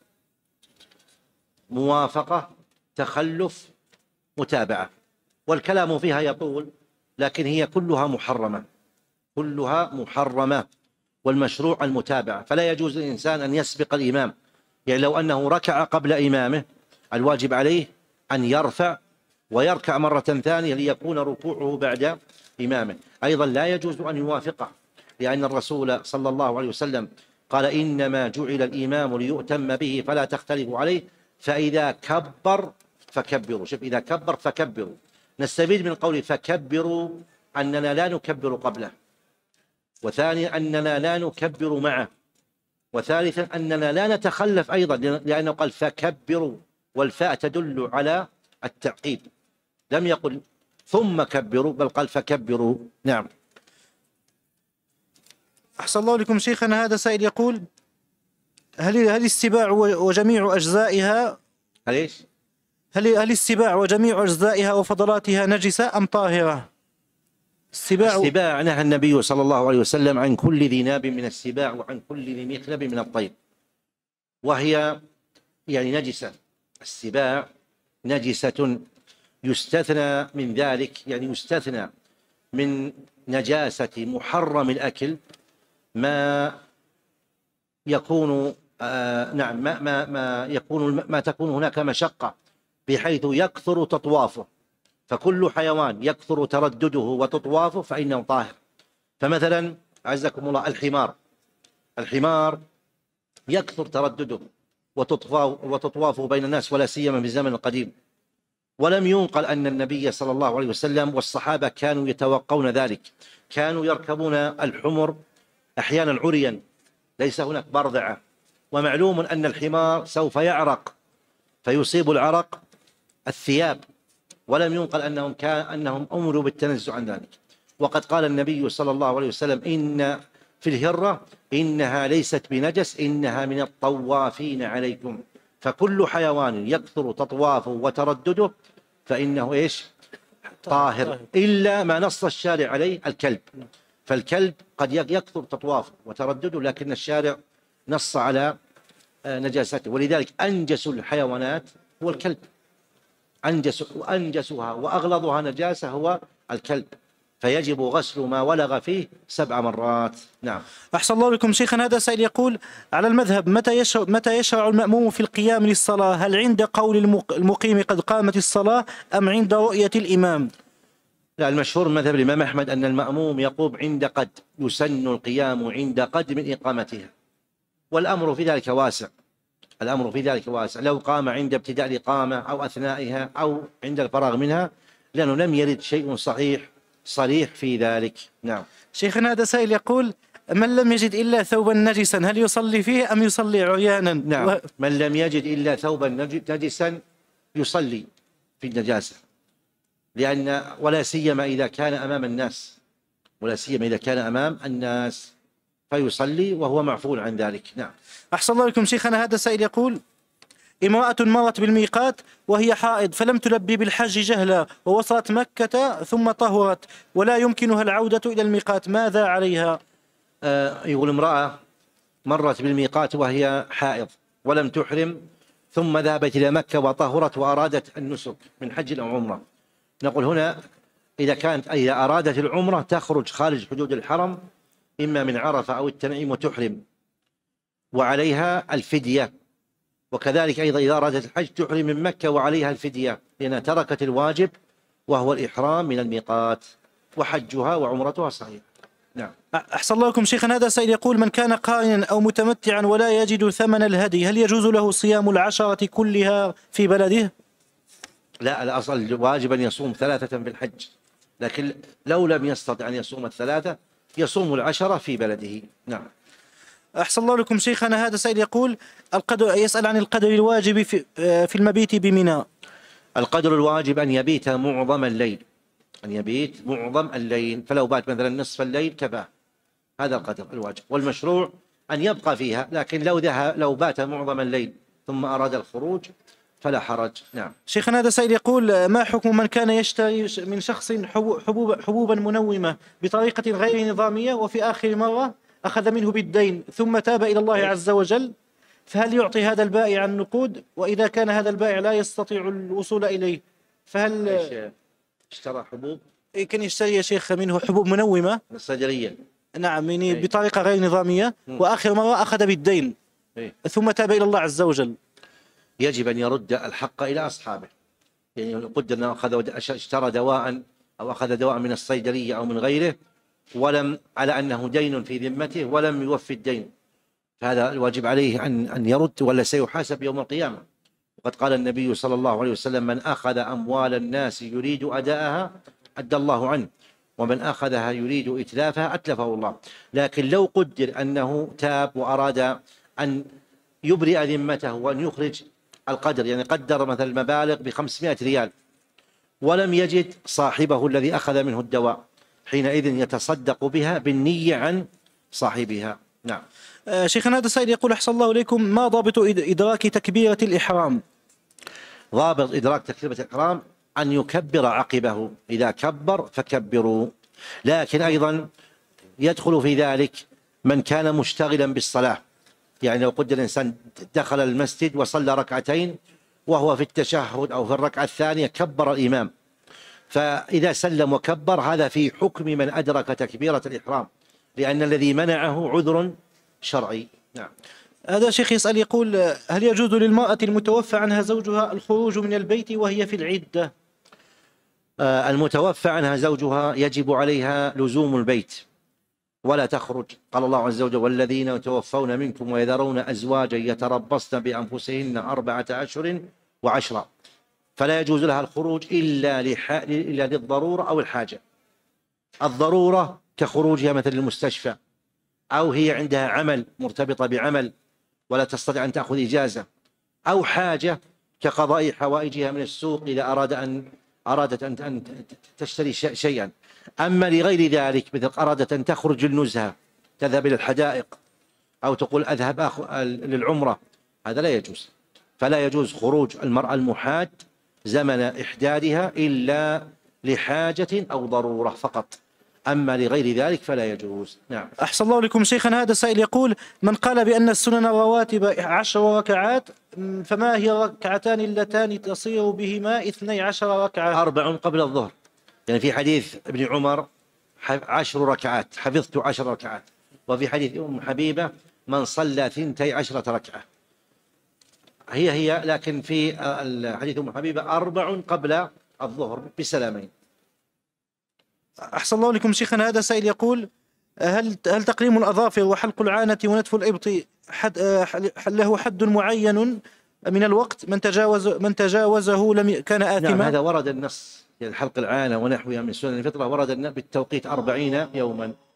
موافقة، تخلف، متابعة. والكلام فيها يطول، لكن هي كلها محرمة، كلها محرمة. والمشروع المتابعة، فلا يجوز للإنسان أن يسبق الإمام. يعني لو أنه ركع قبل إمامه الواجب عليه أن يرفع ويركع مرة ثانية ليكون ركوعه بعد إمامه. أيضا لا يجوز أن يوافقه، لأن الرسول صلى الله عليه وسلم قال إنما جعل الإمام ليؤتم به فلا تختلفوا عليه، فإذا كبر فكبروا. شوف، إذا كبر فكبروا. نستفيد من قوله فكبروا أننا لا نكبر قبله، وثانيا أننا لا نكبر معه، وثالثا أننا لا نتخلف أيضا، لأنه قال فكبروا، والفاء تدل على التعقيب، لم يقل ثم كبروا بل قال فكبروا. نعم. أحسن الله لكم شيخنا. هذا سائل يقول هل هل السباع وجميع أجزائها هل إيش؟ هل هل السباع وجميع أجزائها وفضلاتها نجسة أم طاهرة؟ السباع السباع نهى النبي صلى الله عليه وسلم عن كل ذي ناب من السباع وعن كل ذي مخلب من الطير، وهي يعني نجسة. السباع نجسة يستثنى من ذلك، يعني يستثنى من نجاسة محرم الأكل ما يكون آه نعم ما, ما, ما يكون ما تكون هناك مشقة بحيث يكثر تطوافه، فكل حيوان يكثر تردده وتطوافه فإنه طاهر. فمثلا عزكم الله الحمار، الحمار يكثر تردده وتطوافه بين الناس ولا سيما في الزمن القديم، ولم ينقل أن النبي صلى الله عليه وسلم والصحابة كانوا يتوقون ذلك، كانوا يركبون الحمر أحيانا عريا، ليس هناك برذعة، ومعلوم أن الحمار سوف يعرق فيصيب العرق الثياب، ولم ينقل أنهم كان أنهم أمروا بالتنزع عن ذلك. وقد قال النبي صلى الله عليه وسلم إن في الهرة إنها ليست بنجس إنها من الطوافين عليكم، فكل حيوان يكثر تطوافه وتردده فإنه إيش؟ طاهر، إلا ما نص الشارع عليه الكلب، فالكلب قد يكثر تطوافه وتردده لكن الشارع نص على نجاسته، ولذلك أنجس الحيوانات هو الكلب، أنجس وأنجسها وأغلظها نجاسة هو الكلب، فيجب غسل ما ولغ فيه سبع مرات. نعم. أحسن الله لكم شيخنا. هذا سائل يقول على المذهب متى يشرع, متى يشرع المأموم في القيام للصلاة؟ هل عند قول المقيم قد قامت الصلاة أم عند رؤية الإمام؟ لا، المشهور من مذهب الإمام أحمد أن المأموم يقوم عند قد، يسن القيام عند قد من إقامتها، والأمر في ذلك واسع، الأمر في ذلك واسع، لو قام عند ابتداء الإقامة أو أثنائها أو عند الفراغ منها، لأنه لم يرد شيء صحيح صريح في ذلك. نعم. شيخنا هذا سائل يقول من لم يجد إلا ثوبا نجسا هل يصلي فيه أم يصلي عريانا؟ نعم. و... من لم يجد إلا ثوبا نجسا يصلي في النجاسة، لأن ولا سيما إذا كان أمام الناس، ولا سيما إذا كان أمام الناس فيصلي وهو معفو عن ذلك. نعم. أحسن الله لكم شيخنا. هذا سائل يقول امرأة مرت بالميقات وهي حائض فلم تلبي بالحج جهلا ووصلت مكة ثم طهرت ولا يمكنها العودة إلى الميقات، ماذا عليها؟ آه يقول امرأة مرت بالميقات وهي حائض ولم تحرم ثم ذهبت إلى مكة وطهرت وأرادت النسك من حج أو عمرة، نقول هنا إذا كانت إذا أرادت العمرة تخرج خارج حدود الحرم إما من عرفة أو التنعيم وتحرم وعليها الفدية، وكذلك أيضا إذا أرادت الحج تحرم من مكة وعليها الفدية لأنها تركت الواجب وهو الإحرام من الميقات، وحجها وعمرتها صحيح. نعم. أحسن الله لكم شيخنا. هذا سائل يقول من كان قارنا أو متمتعا ولا يجد ثمن الهدي هل يجوز له صيام العشرة كلها في بلده؟ لا، الأصل واجب أن يصوم ثلاثة في الحج، لكن لو لم يستطع أن يصوم الثلاثة يصوم العشرة في بلده. نعم. أحسن الله لكم شيخنا. هذا سائل يقول القدر يسأل عن القدر الواجب في في المبيت بمنى. القدر الواجب أن يبيت معظم الليل، أن يبيت معظم الليل، فلو بات مثلا نصف الليل كفاه، هذا القدر الواجب، والمشروع أن يبقى فيها، لكن لو ذهب لو بات معظم الليل ثم أراد الخروج فلا حرج. نعم. شيخنا هذا سائل يقول ما حكم من كان يشتري من شخص حبوب حبوبا منومة بطريقة غير نظامية وفي آخر مرة أخذ منه بالدين ثم تاب إلى الله عز وجل، فهل يعطي هذا البائع النقود؟ وإذا كان هذا البائع لا يستطيع الوصول إليه فهل اشترى حبوب؟ كان يشتري يا شيخ منه حبوب منومة صيدلية نعم، يعني أي. بطريقة غير نظامية، م. وآخر مرة أخذ بالدين أي. ثم تاب إلى الله عز وجل. يجب أن يرد الحق إلى أصحابه. يعني قدر أنه أخذ اشترى دواء أو أخذ دواء من الصيدلية أو من غيره ولم على أنه دين في ذمته ولم يوفي الدين، فهذا الواجب عليه أن أن يرد ولا سيحاسب يوم القيامة. وقد قال النبي صلى الله عليه وسلم: من أخذ أموال الناس يريد أداءها أدى الله عنه، ومن أخذها يريد إتلافها أتلفه الله. لكن لو قدر أنه تاب وأراد أن يبرئ ذمته وأن يخرج القدر، يعني قدر مثل المبالغ بخمسمائة ريال ولم يجد صاحبه الذي أخذ منه الدواء، حينئذ يتصدق بها بالنية عن صاحبها. نعم. آه شيخنا، هذا السائل يقول: أحسن الله إليكم، ما ضابط إدراك تكبيرة الإحرام؟ ضابط إدراك تكبيرة الإحرام أن يكبر عقبه، إذا كبر فكبروا. لكن أيضا يدخل في ذلك من كان مشتغلا بالصلاة، يعني لو قدر الإنسان دخل المسجد وصلى ركعتين وهو في التشهد أو في الركعة الثانية كبر الإمام، فإذا سلم وكبر هذا في حكم من أدرك تكبيرة الإحرام، لأن الذي منعه عذر شرعي. نعم. هذا شيخ يسأل يقول: هل يجوز للمرأة المتوفى عنها زوجها الخروج من البيت وهي في العدة؟ آه المتوفى عنها زوجها يجب عليها لزوم البيت ولا تخرج. قال الله عز وجل: والذين يتوفون منكم ويذرون أزواجا يتربصن بأنفسهن أربعة أشهر وعشرا، فلا يجوز لها الخروج إلا, لح... إلا للضرورة أو الحاجة. الضرورة كخروجها مثل المستشفى، أو هي عندها عمل مرتبطة بعمل ولا تستطيع أن تأخذ إجازة، أو حاجة كقضاء حوائجها من السوق إذا أراد أن أرادت أن تشتري شيئا. أما لغير ذلك مثل أرادت أن تخرج للنزهة، تذهب إلى الحدائق أو تقول أذهب أخ... للعمرة، هذا لا يجوز. فلا يجوز خروج المرأة المحاد زمن إحدادها إلا لحاجة أو ضرورة فقط، أما لغير ذلك فلا يجوز. نعم. أحسن الله لكم شيخنا، هذا السائل يقول: من قال بأن السنن الرواتب عشر ركعات، فما هي الركعتان اللتان تصير بهما اثني عشر ركعة؟ أربع قبل الظهر، يعني في حديث ابن عمر عشر ركعات، حفظت عشر ركعات. وفي حديث أم حبيبة: من صلى ثنتي عشرة ركعة. هي هي لكن في الحديث أم حبيبة أربع قبل الظهر بسلامين. أحسن الله لكم شيخنا، هذا سائل يقول: هل هل تقليم الأظافر وحلق العانة ونتف الإبط حد له حد معين من الوقت؟ من تجاوز من تجاوزه لم كان آثما؟ نعم، هذا ورد النص، يعني حلق العانة ونحوها من سنن الفطرة ورد بالتوقيت أربعين يوما.